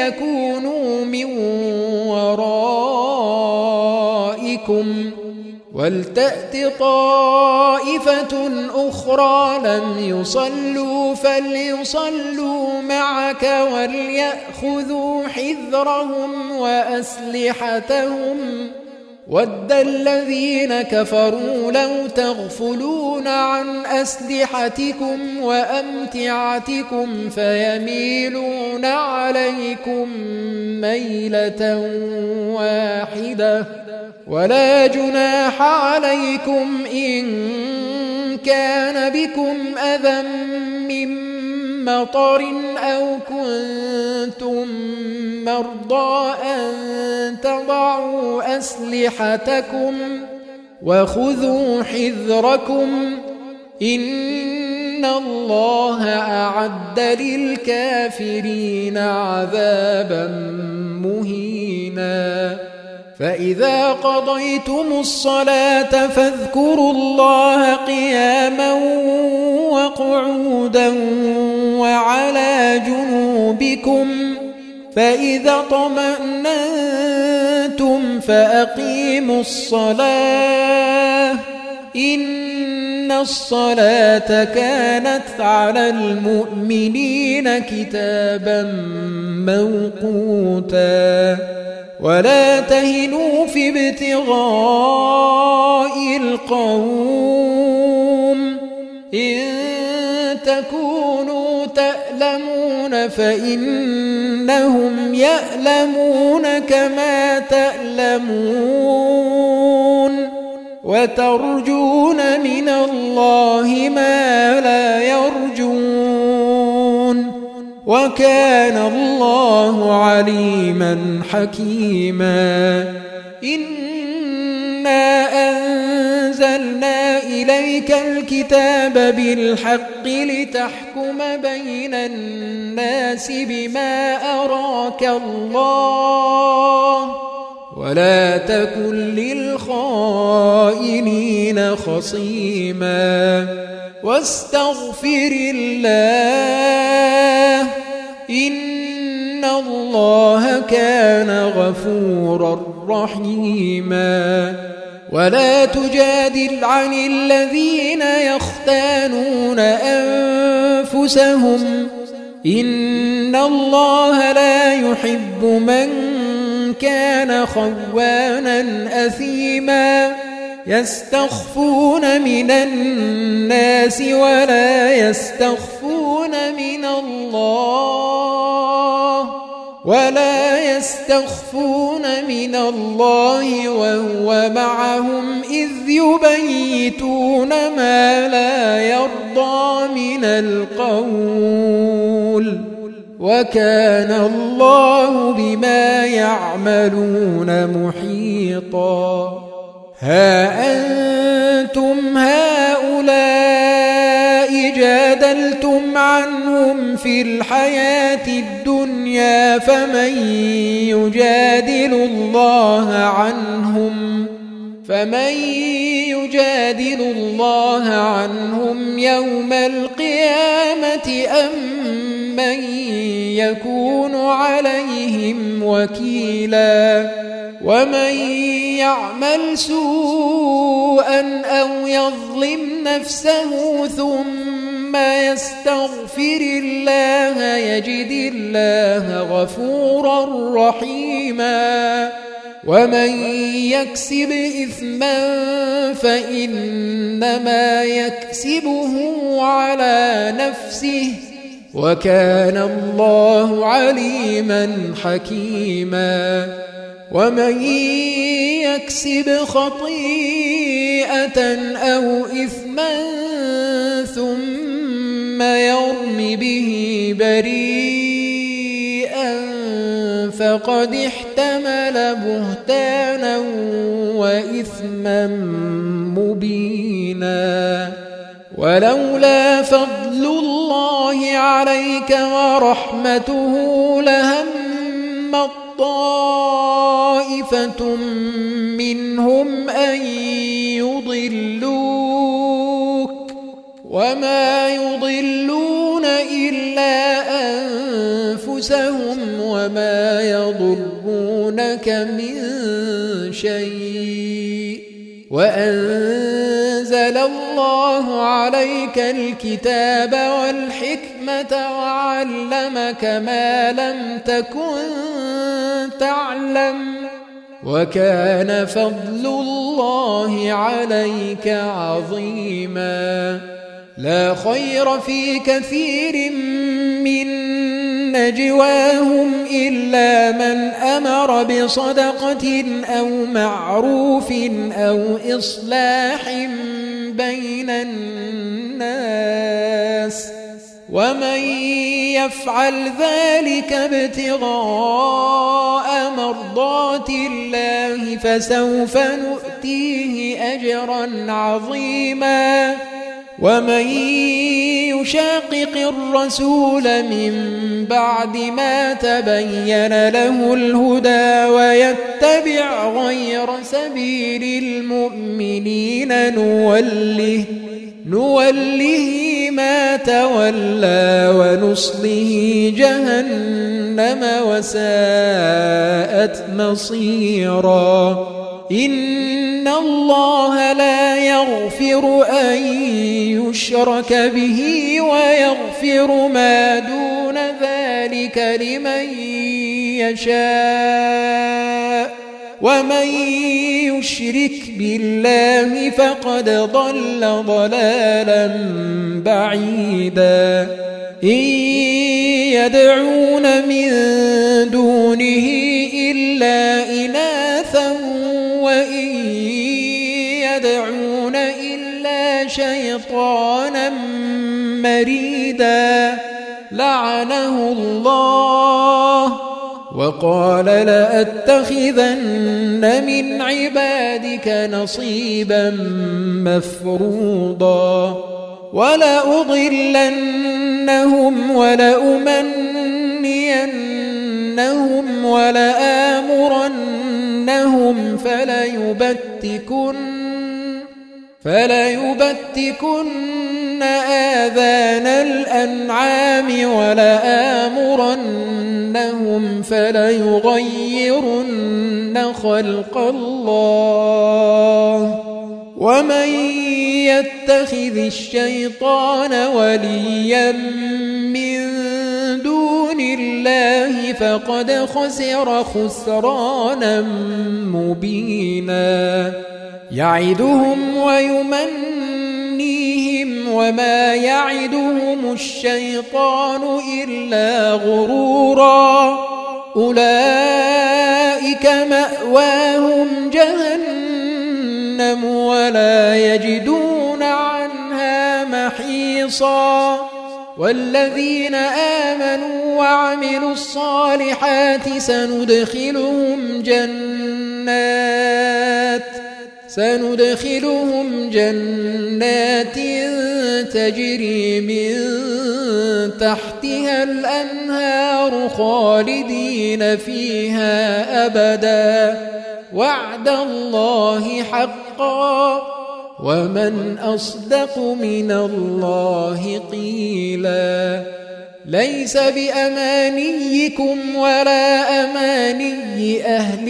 فليكونوا من ورائكم ولتأت طائفة أخرى لم يصلوا فليصلوا معك وليأخذوا حذرهم وأسلحتهم ود الذين كفروا لو تغفلون عن أسلحتكم وأمتعتكم فيميلون عليكم ميلة واحدة ولا جناح عليكم إن كان بكم أذى من مطر أو كنتم مرضى أن تضعوا أسلحتكم وخذوا حذركم إن الله أعد للكافرين عذابا مهينا فإذا قضيتم الصلاة فاذكروا الله قياما وقعودا وعلى جنوبكم فإذا طمأننتم فأقيموا الصلاة إن الصلاة كانت على المؤمنين كتابا موقوتا ولا تهنوا في ابتغاء القوم إن تكونوا تألمون فإنهم يألمون كما تألمون وترجون من الله ما لا يرجون وكان الله عليما حكيما إنا أنزلنا إليك الكتاب بالحق لتحكم بين الناس بما أراك الله ولا تكن للخائنين خصيما واستغفر الله إن الله كان غفورا رحيما ولا تجادل عن الذين يختانون أنفسهم إن الله لا يحب من كان خوانا أثيما يستخفون من الناس ولا يستخفون من الله ولا يستخفون من الله وهو معهم إذ يبيتون ما لا يرضى من القول وكان الله بما يعملون محيطا ها أنتم هؤلاء جادلتم عنهم في الحياة الدنيا فمن يجادل الله عنهم فمن يجادل الله عنهم يوم القيامة أم من يكون عليهم وكيلا ومن يعمل سوءا أو يظلم نفسه ثم يستغفر الله يجد الله غفورا رحيما ومن يكسب إثما فإنما يكسبه على نفسه وكان الله عليما حكيما ومن يكسب خطيئة أو إثما ثم يرم به بريئا فقد احتمل بهتانا وإثما مبينا ولولا فضل الله عليك ورحمته لهم طائفة منهم أن يضلوك وما يضلون إلا أنفسهم وما يضرونك من شيء وأنزل الله عليك الكتاب والحكمة وعلمك ما لم تكن تعلم وكان فضل الله عليك عظيما. لا خير في كثير من نجواهم إلا من أمر بصدقة أو معروف أو إصلاح بين الناس ومن يفعل ذلك ابتغاء مرضات الله فسوف نؤتيه أجرا عظيما. ومن يشاقق الرسول من بعد ما تبين له الهدى ويتبع غير سبيل المؤمنين نوله نوله ما تولى ونصله جهنم وساءت مصيرا. إن الله لا يغفر أن يشرك به ويغفر ما دون ذلك لمن يشاء ومن يشرك بالله فقد ضل ضلالا بعيدا. إن يدعون من دونه إلا إناثا وإن يدعون إلا شيطانا مريدا لعنه الله وقال لأتخذن من عبادك نصيبا مفروضا ولأضلنهم ولأمنينهم ولآمرنهم فليبتكن فليبتكن آذان الأنعام ولآمرنهم فليغيرن خلق الله ومن يتخذ الشيطان وليا من دون الله فقد خسر خسرانا مبينا. يعدهم ويمنيهم وما يعدهم الشيطان إلا غرورا. أولئك مأواهم جهنم ولا يجدون عنها محيصا. والذين آمنوا وعملوا الصالحات سندخلهم جنات سندخلهم جنات تجري من تحتها الأنهار خالدين فيها أبدا وعد الله حقا ومن أصدق من الله قيلا. ليس بأمانيكم ولا أماني أهل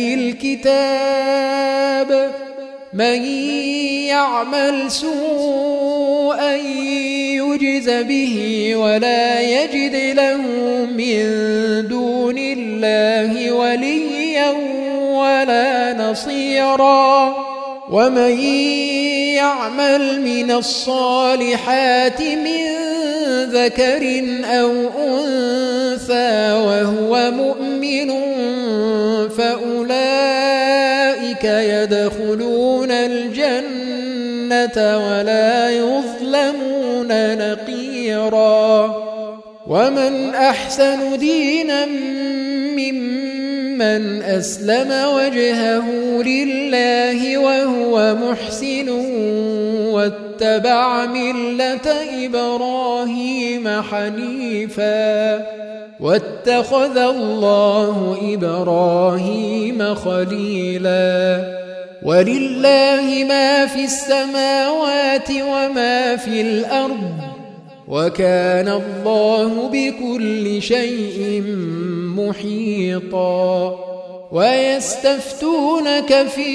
الكتاب من يعمل سوءا يجز به ولا يجد له من دون الله وليا ولا نصيرا. ومن يعمل من الصالحات من ذكر أو أنثى وهو مؤمن فأولئك يدخلون الجنة ولا يظلمون نقيرا. ومن أحسن دينا ممن أسلم وجهه لله وهو محسن واتبع ملة إبراهيم حنيفا واتخذ الله إبراهيم خليلا. ولله ما في السماوات وما في الأرض وكان الله بكل شيء محيطا. ويستفتونك في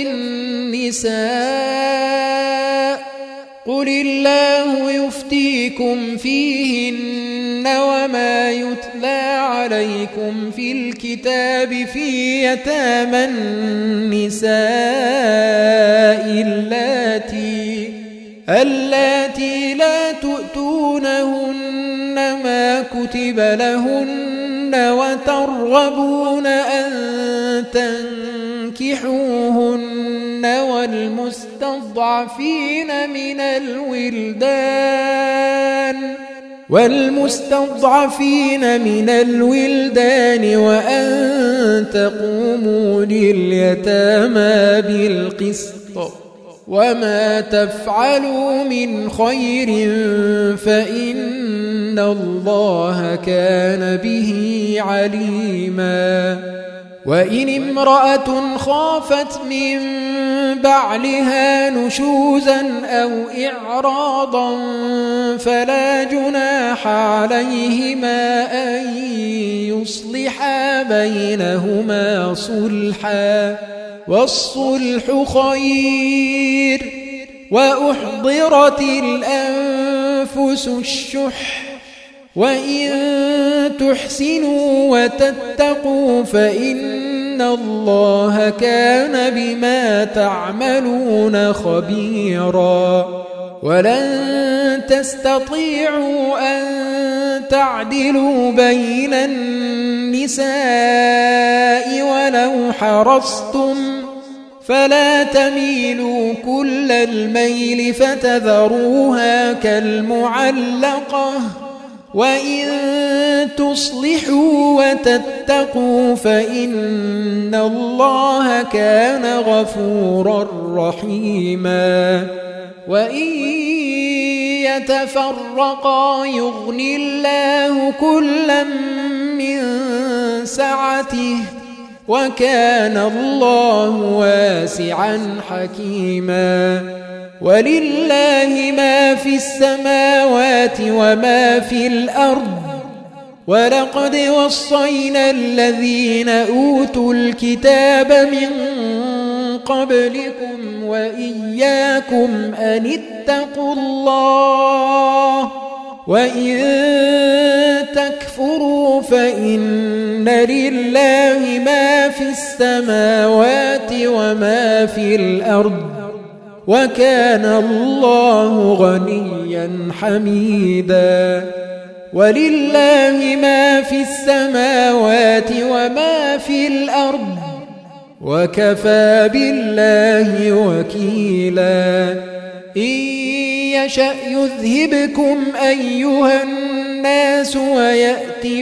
النساء قل الله يفتيكم فيهن وما يتلى عليكم في الكتاب في يتامى النساء اللاتي اللاتي لا تؤتونهن ما كتب لهن وترغبون أن تنكحوهن والمستضعفين من الولدان والمستضعفين من الولدان وأن تقوموا لليتامى بالقسط وما تفعلوا من خير فإن الله كان به عليما وإن امرأة خافت من بعلها نشوزا أو إعراضا فلا جناح عليهما أن يصلحا بينهما صلحا والصلح خير وأحضرت الأنفس الشح وإن تحسنوا وتتقوا فإن الله كان بما تعملون خبيرا ولن تستطيعوا أن تعدلوا بين النساء ولو حرصتم فلا تميلوا كل الميل فتذروها كالمعلقة وإن تصلحوا وتتقوا فإن الله كان غفورا رحيما وإن يتفرقا يغن الله كلا من سعته وكان الله واسعا حكيما ولله ما في السماوات وما في الأرض ولقد وصينا الذين أوتوا الكتاب من قبلكم وإياكم أن اتقوا الله وإن تكفروا فإن لله ما في السماوات وما في الأرض وكان الله غنيا حميدا ولله ما في السماوات وما في الأرض وكفى بالله وكيلا إن يشأ يذهبكم أيها الناس ويأتي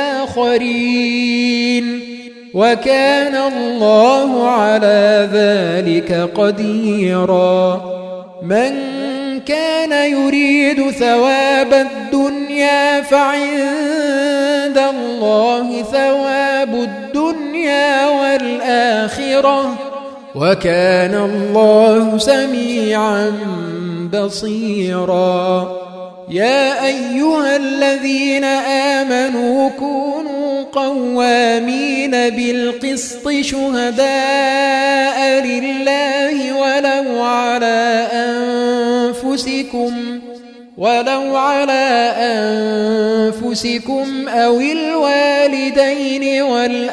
بآخرين وكان الله على ذلك قديرا من كان يريد ثواب الدنيا فعند الله ثواب الدنيا والآخرة وكان الله سميعا بصيرا يا أيها الذين آمنوا كونوا قوامين بالقسط شهداء لله ولو على أنفسكم ولو على أنفسكم أو الوالدين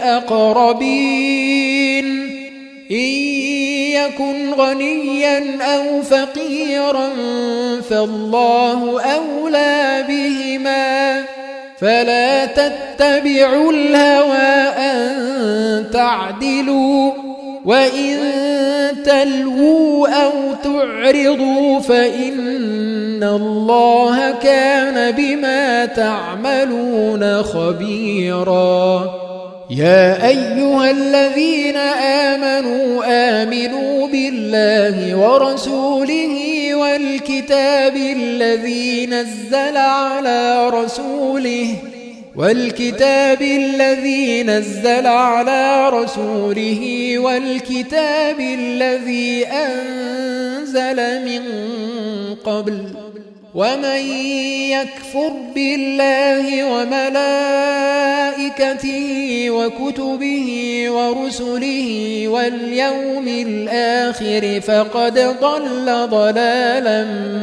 والأقربين إن يكن غنيا أو فقيرا فالله أولى بهما فلا تتبعوا الهوى أن تعدلوا وإن تلووا أو تعرضوا فإن الله كان بما تعملون خبيرا يا أيها الذين آمنوا آمنوا بالله ورسوله والكتاب الذي نزل على رسوله والكتاب الذي نزل على رسوله والكتاب الذي أنزل من قبل ومن يكفر بالله وملائكته وكتبه ورسله واليوم الآخر فقد ضل ضلالا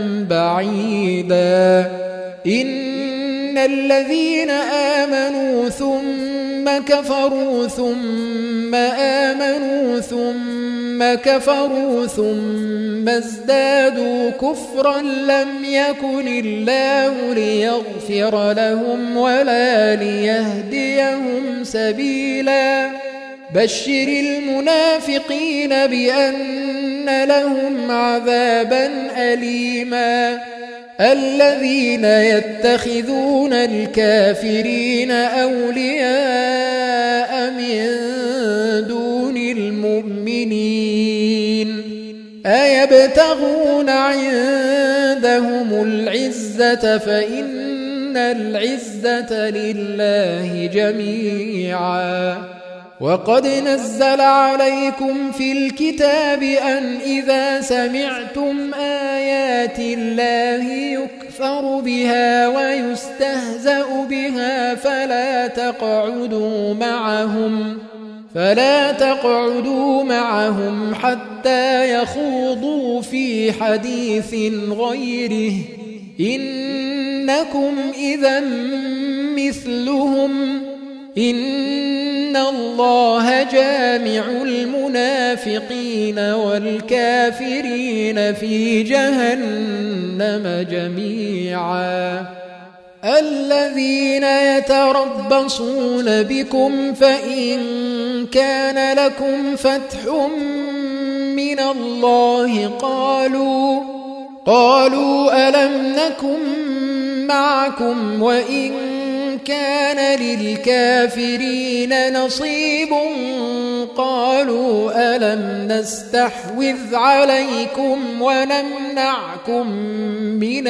بعيدا. إن الذين آمنوا ثم كفروا ثم آمنوا ثم كفروا ثم ازدادوا كفرا لم يكن الله ليغفر لهم ولا ليهديهم سبيلا. بشر المنافقين بأن لهم عذابا أليما. الذين يتخذون الكافرين أولياء من دون المؤمنين أيبتغون عندهم العزة فإن العزة لله جميعا. وقد نزل عليكم في الكتاب أن إذا سمعتم آيات الله يكفر بها ويستهزأ بها فلا تقعدوا معهم فلا تقعدوا معهم حتى يخوضوا في حديث غيره إنكم إذا مثلهم إن الله جامع المنافقين والكافرين في جهنم جميعا. الذين يتربصون بكم فإن كان لكم فتح من الله قالوا قالوا ألم نكن معكم وإن كان للكافرين نصيب قالوا ألم نستحوذ عليكم ونمنعكم من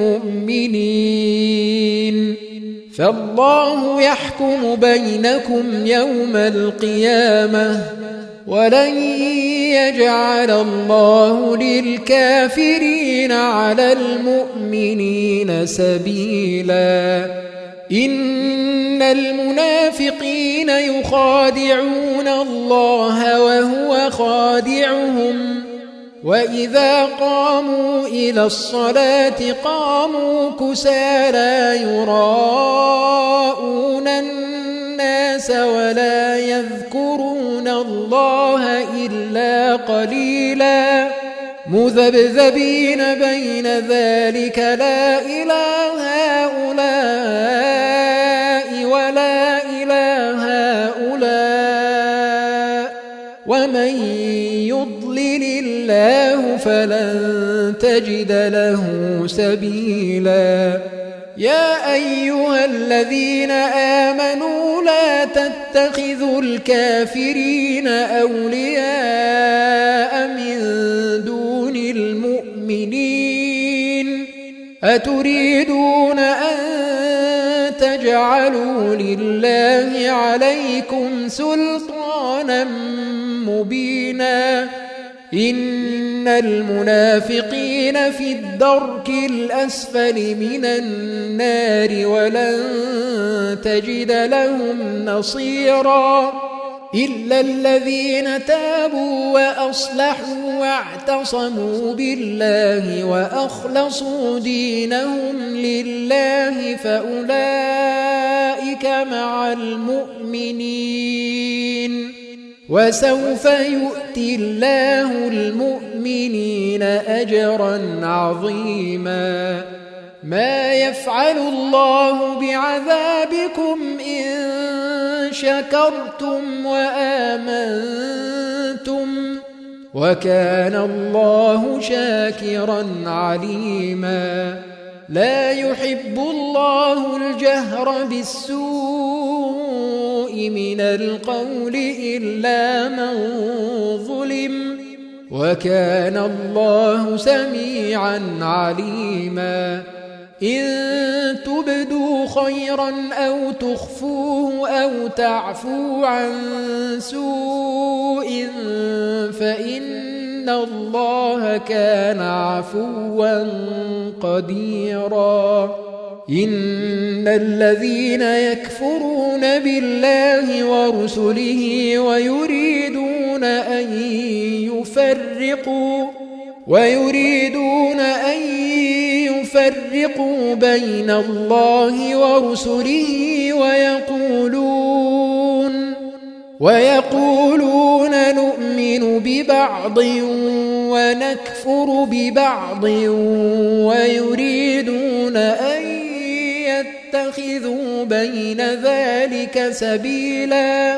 المؤمنين فالله يحكم بينكم يوم القيامة ولن يجعل الله للكافرين على المؤمنين سبيلا. إن المنافقين يخادعون الله وهو خادعهم وإذا قاموا إلى الصلاة قاموا كسالى يراءون الناس ولا يذكرون الله إلا قليلا مذبذبين بين ذلك لا إله هؤلاء ولا إله هؤلاء ومن يضلل الله فلن تجد له سبيلا. يا أيها الذين آمنوا لا تتخذوا الكافرين أولياء من دون المؤمنين أتريدون أن تجعلوا لله عليكم سلطانا مبينا. إن المنافقين في الدرك الأسفل من النار ولن تجد لهم نصيرا إلا الذين تابوا وأصلحوا واعتصموا بالله وأخلصوا دينهم لله فأولئك مع المؤمنين وسوف يؤتي الله المؤمنين أجرا عظيما. ما يفعل الله بعذابكم إن شكرتم وآمنتم وكان الله شاكرا عليما. لا يحب الله الجهر بالسوء من القول إلا من ظلم وكان الله سميعا عليما. إن تبدوا خيرا أو تخفوه أو تعفوا عن سوء فإن إن الله كان عفوا قديرا إن الذين يكفرون بالله ورسله ويريدون أن يفرقوا ويريدون أن يفرقوا بين الله ورسله ويقولون ويقولون نؤمن ببعض ونكفر ببعض ويريدون أن يتخذوا بين ذلك سبيلا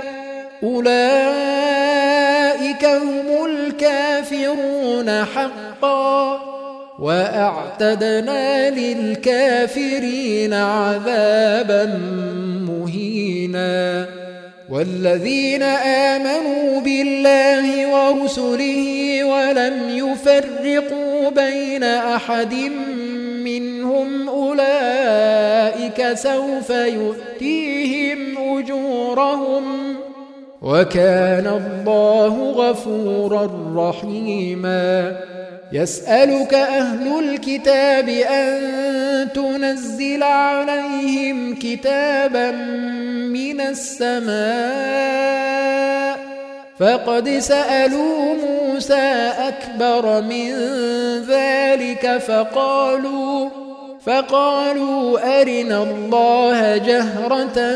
أولئك هم الكافرون حقا وأعتدنا للكافرين عذابا مهينا والذين آمنوا بالله ورسله ولم يفرقوا بين أحد منهم أولئك سوف يؤتيهم أجورهم وكان الله غفورا رحيما يسألك أهل الكتاب أن تنزل عليهم كتابا من السماء فقد سألوا موسى أكبر من ذلك فقالوا فقالوا أرنا الله جهرة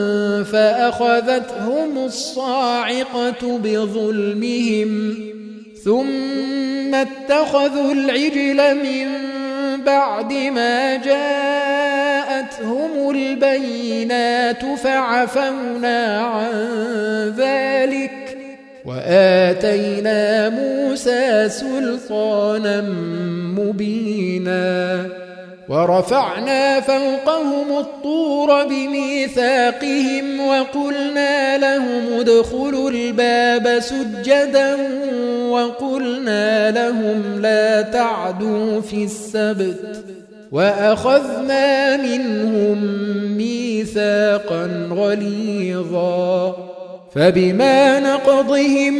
فأخذتهم الصاعقة بظلمهم ثم اتخذوا العجل من بعد ما جاءتهم البينات فعفونا عن ذلك وآتينا موسى سلطانا مبينا ورفعنا فوقهم الطور بميثاقهم وقلنا لهم ادخلوا الباب سجدا وقلنا لهم لا تعدوا في السبت وأخذنا منهم ميثاقا غليظا فبما نقضهم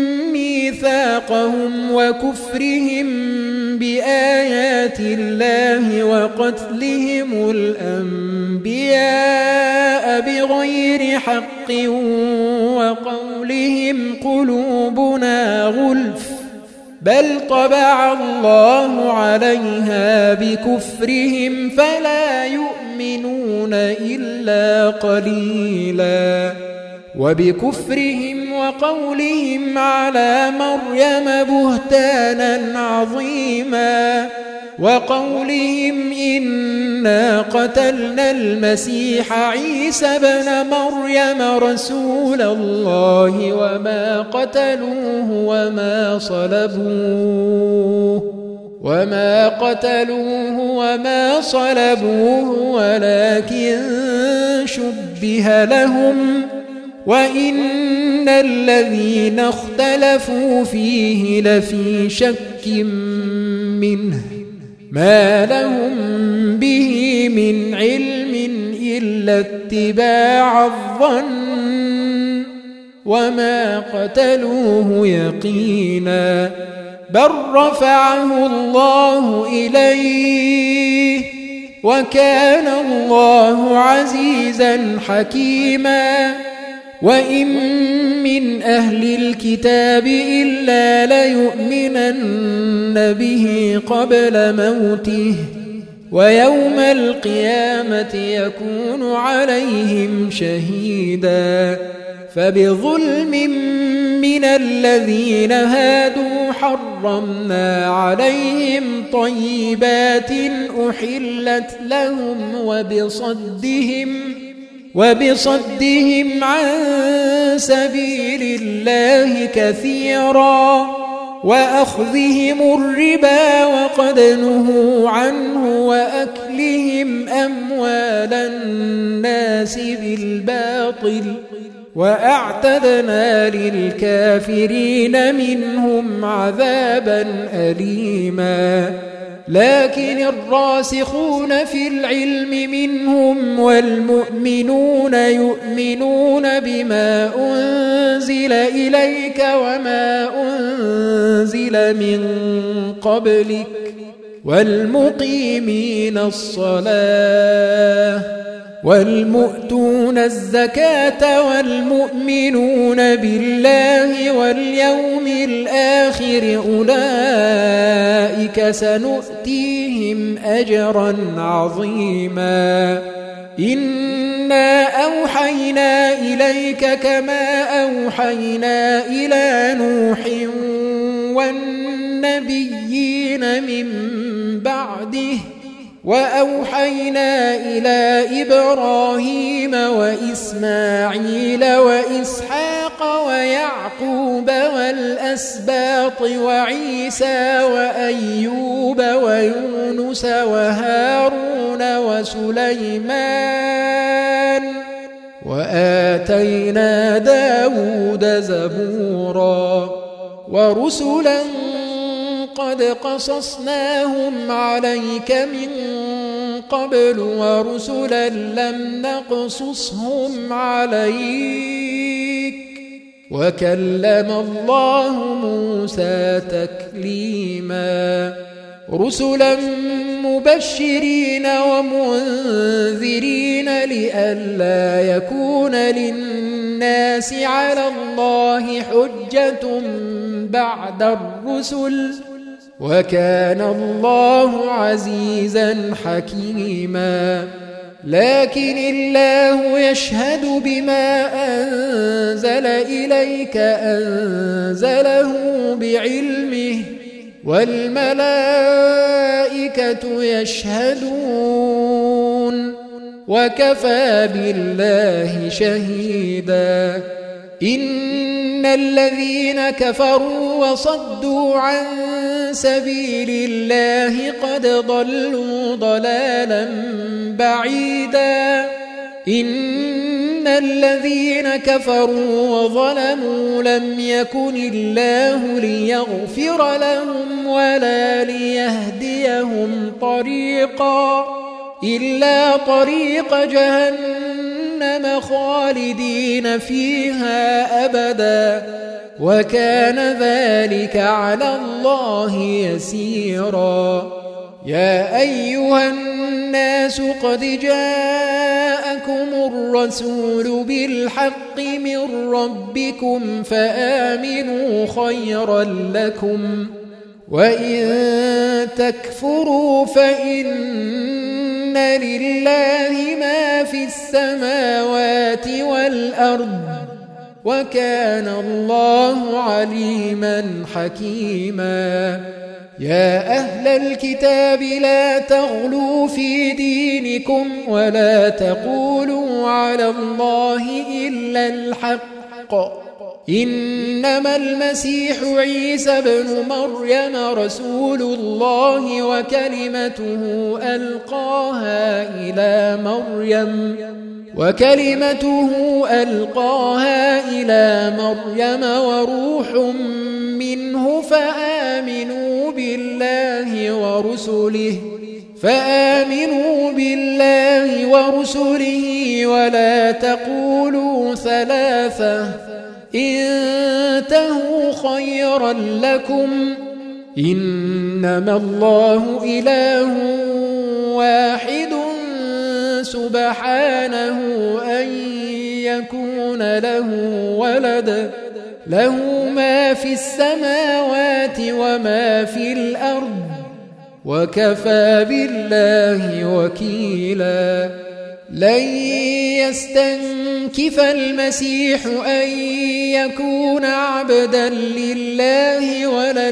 ميثاقهم وكفرهم بآيات الله وقتلهم الأنبياء بغير حق وقولهم قلوبنا غلف بل طبع الله عليها بكفرهم فلا يؤمنون إلا قليلا وبكفرهم وقولهم على مريم بهتانا عظيما وقولهم إنا قتلنا المسيح عيسى بن مريم رسول الله وما قتلوه وما صلبوه وما قتلوه وما صلبوه ولكن شبه لهم وإن الذين اختلفوا فيه لفي شك منه ما لهم به من علم إلا اتباع الظن وما قتلوه يقينا بل رفعه الله إليه وكان الله عزيزا حكيما وإن من أهل الكتاب إلا ليؤمنن به قبل موته ويوم القيامة يكون عليهم شهيدا فبظلم من الذين هادوا حرمنا عليهم طيبات أحلت لهم وبصدهم وبصدهم عن سبيل الله كثيرا وأخذهم الربا وقد نهوا عنه وأكلهم أموال الناس بالباطل وأعتدنا للكافرين منهم عذابا أليما لكن الراسخون في العلم منهم والمؤمنون يؤمنون بما أنزل إليك وما أنزل من قبلك والمقيمين الصلاة والمؤتون الزكاة والمؤمنون بالله واليوم الآخر أولئك سنؤتيهم أجرا عظيما إنا أوحينا إليك كما أوحينا إلى نوح والنبيين من بعده وأوحينا إلى إبراهيم وإسماعيل وإسحاق ويعقوب والأسباط وعيسى وأيوب ويونس وهارون وسليمان وآتينا داود زبورا ورسلا قد قصصناهم عليك من قبل ورسلا لم نقصصهم عليك وكلم الله موسى تكليما رسلا مبشرين ومنذرين لئلا يكون للناس على الله حجة بعد الرسل وكان الله عزيزا حكيما لكن الله يشهد بما أنزل إليك أنزله بعلمه والملائكة يشهدون وكفى بالله شهيدا إن الذين كفروا وصدوا عن سبيل الله قد ضلوا ضلالا بعيدا إن الذين كفروا وظلموا لم يكن الله ليغفر لهم ولا ليهديهم طريقا إلا طريق جهنم خالدين فيها أبدا وكان ذلك على الله يسيرا يا أيها الناس قد جاءكم الرسول بالحق من ربكم فآمنوا خيرا لكم وإن تكفروا فإن لله ما في السماوات والأرض وكان الله عليما حكيما يا أهل الكتاب لا تغلوا في دينكم ولا تقولوا على الله إلا الحق إنما المسيح عيسى بن مريم رسول الله وكلمته ألقاها إلى مريم وكلمته ألقاها إلى مريم وروح منه فآمنوا بالله ورسله فآمنوا بالله ورسله ولا تقولوا ثلاثة انتهوا خيرا لكم إنما الله إله واحد سبحانه أن يكون له ولد له ما في السماوات وما في الأرض وكفى بالله وكيلا لن يستنكف المسيح أن يكون عبدا لله ولا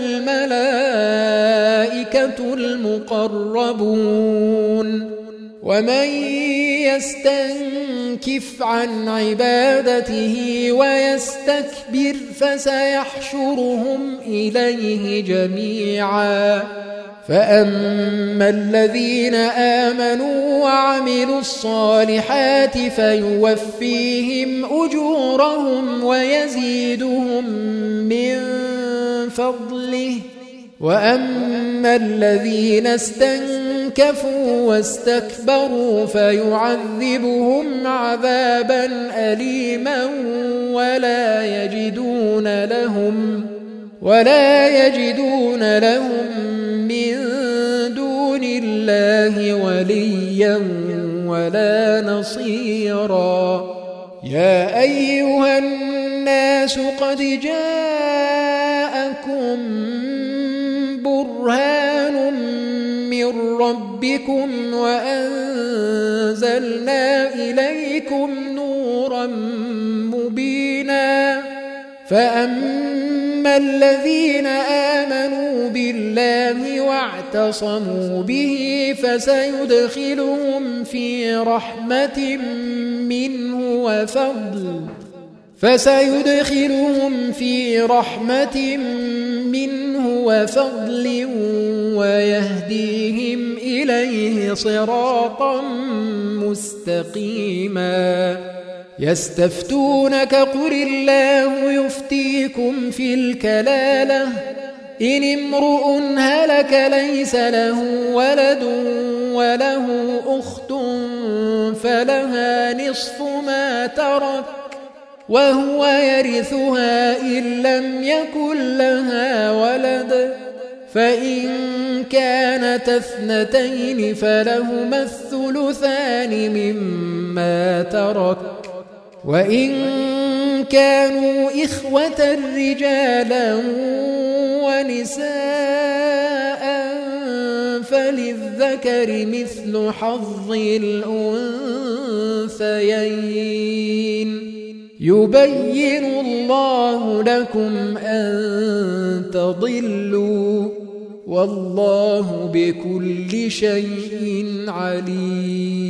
الملائكة المقربون ومن يستنكف عن عبادته ويستكبر فسيحشرهم إليه جميعا فأما الذين آمنوا وعملوا الصالحات فيوفيهم أجورهم ويزيدهم من فضله وأما الذين استنكفوا واستكبروا فيعذبهم عذابا أليما ولا يجدون لهم ولا يجدون لهم من دون الله وليا ولا نصيرا. يا أيها الناس قد جاءكم برهان من ربكم وأنزلنا إليكم نورا مبينا. فأما الذين آمنوا بالله واعتصموا به فسيدخلهم في رحمة منه وفضل فسيدخلهم في رحمة منه وفضل ويهديهم إليه صراطا مستقيما. يستفتونك قل الله يفتيكم في الكلالة إن امرؤ هلك ليس له ولد وله أخت فلها نصف ما ترك وهو يرثها إن لم يكن لها ولد فإن كانت اثنتين فلهما الثلثان مما ترك وإن كانوا إخوة رجالا ونساء فللذكر مثل حظ الأنثيين. يبين الله لكم أن تضلوا والله بكل شيء عليم.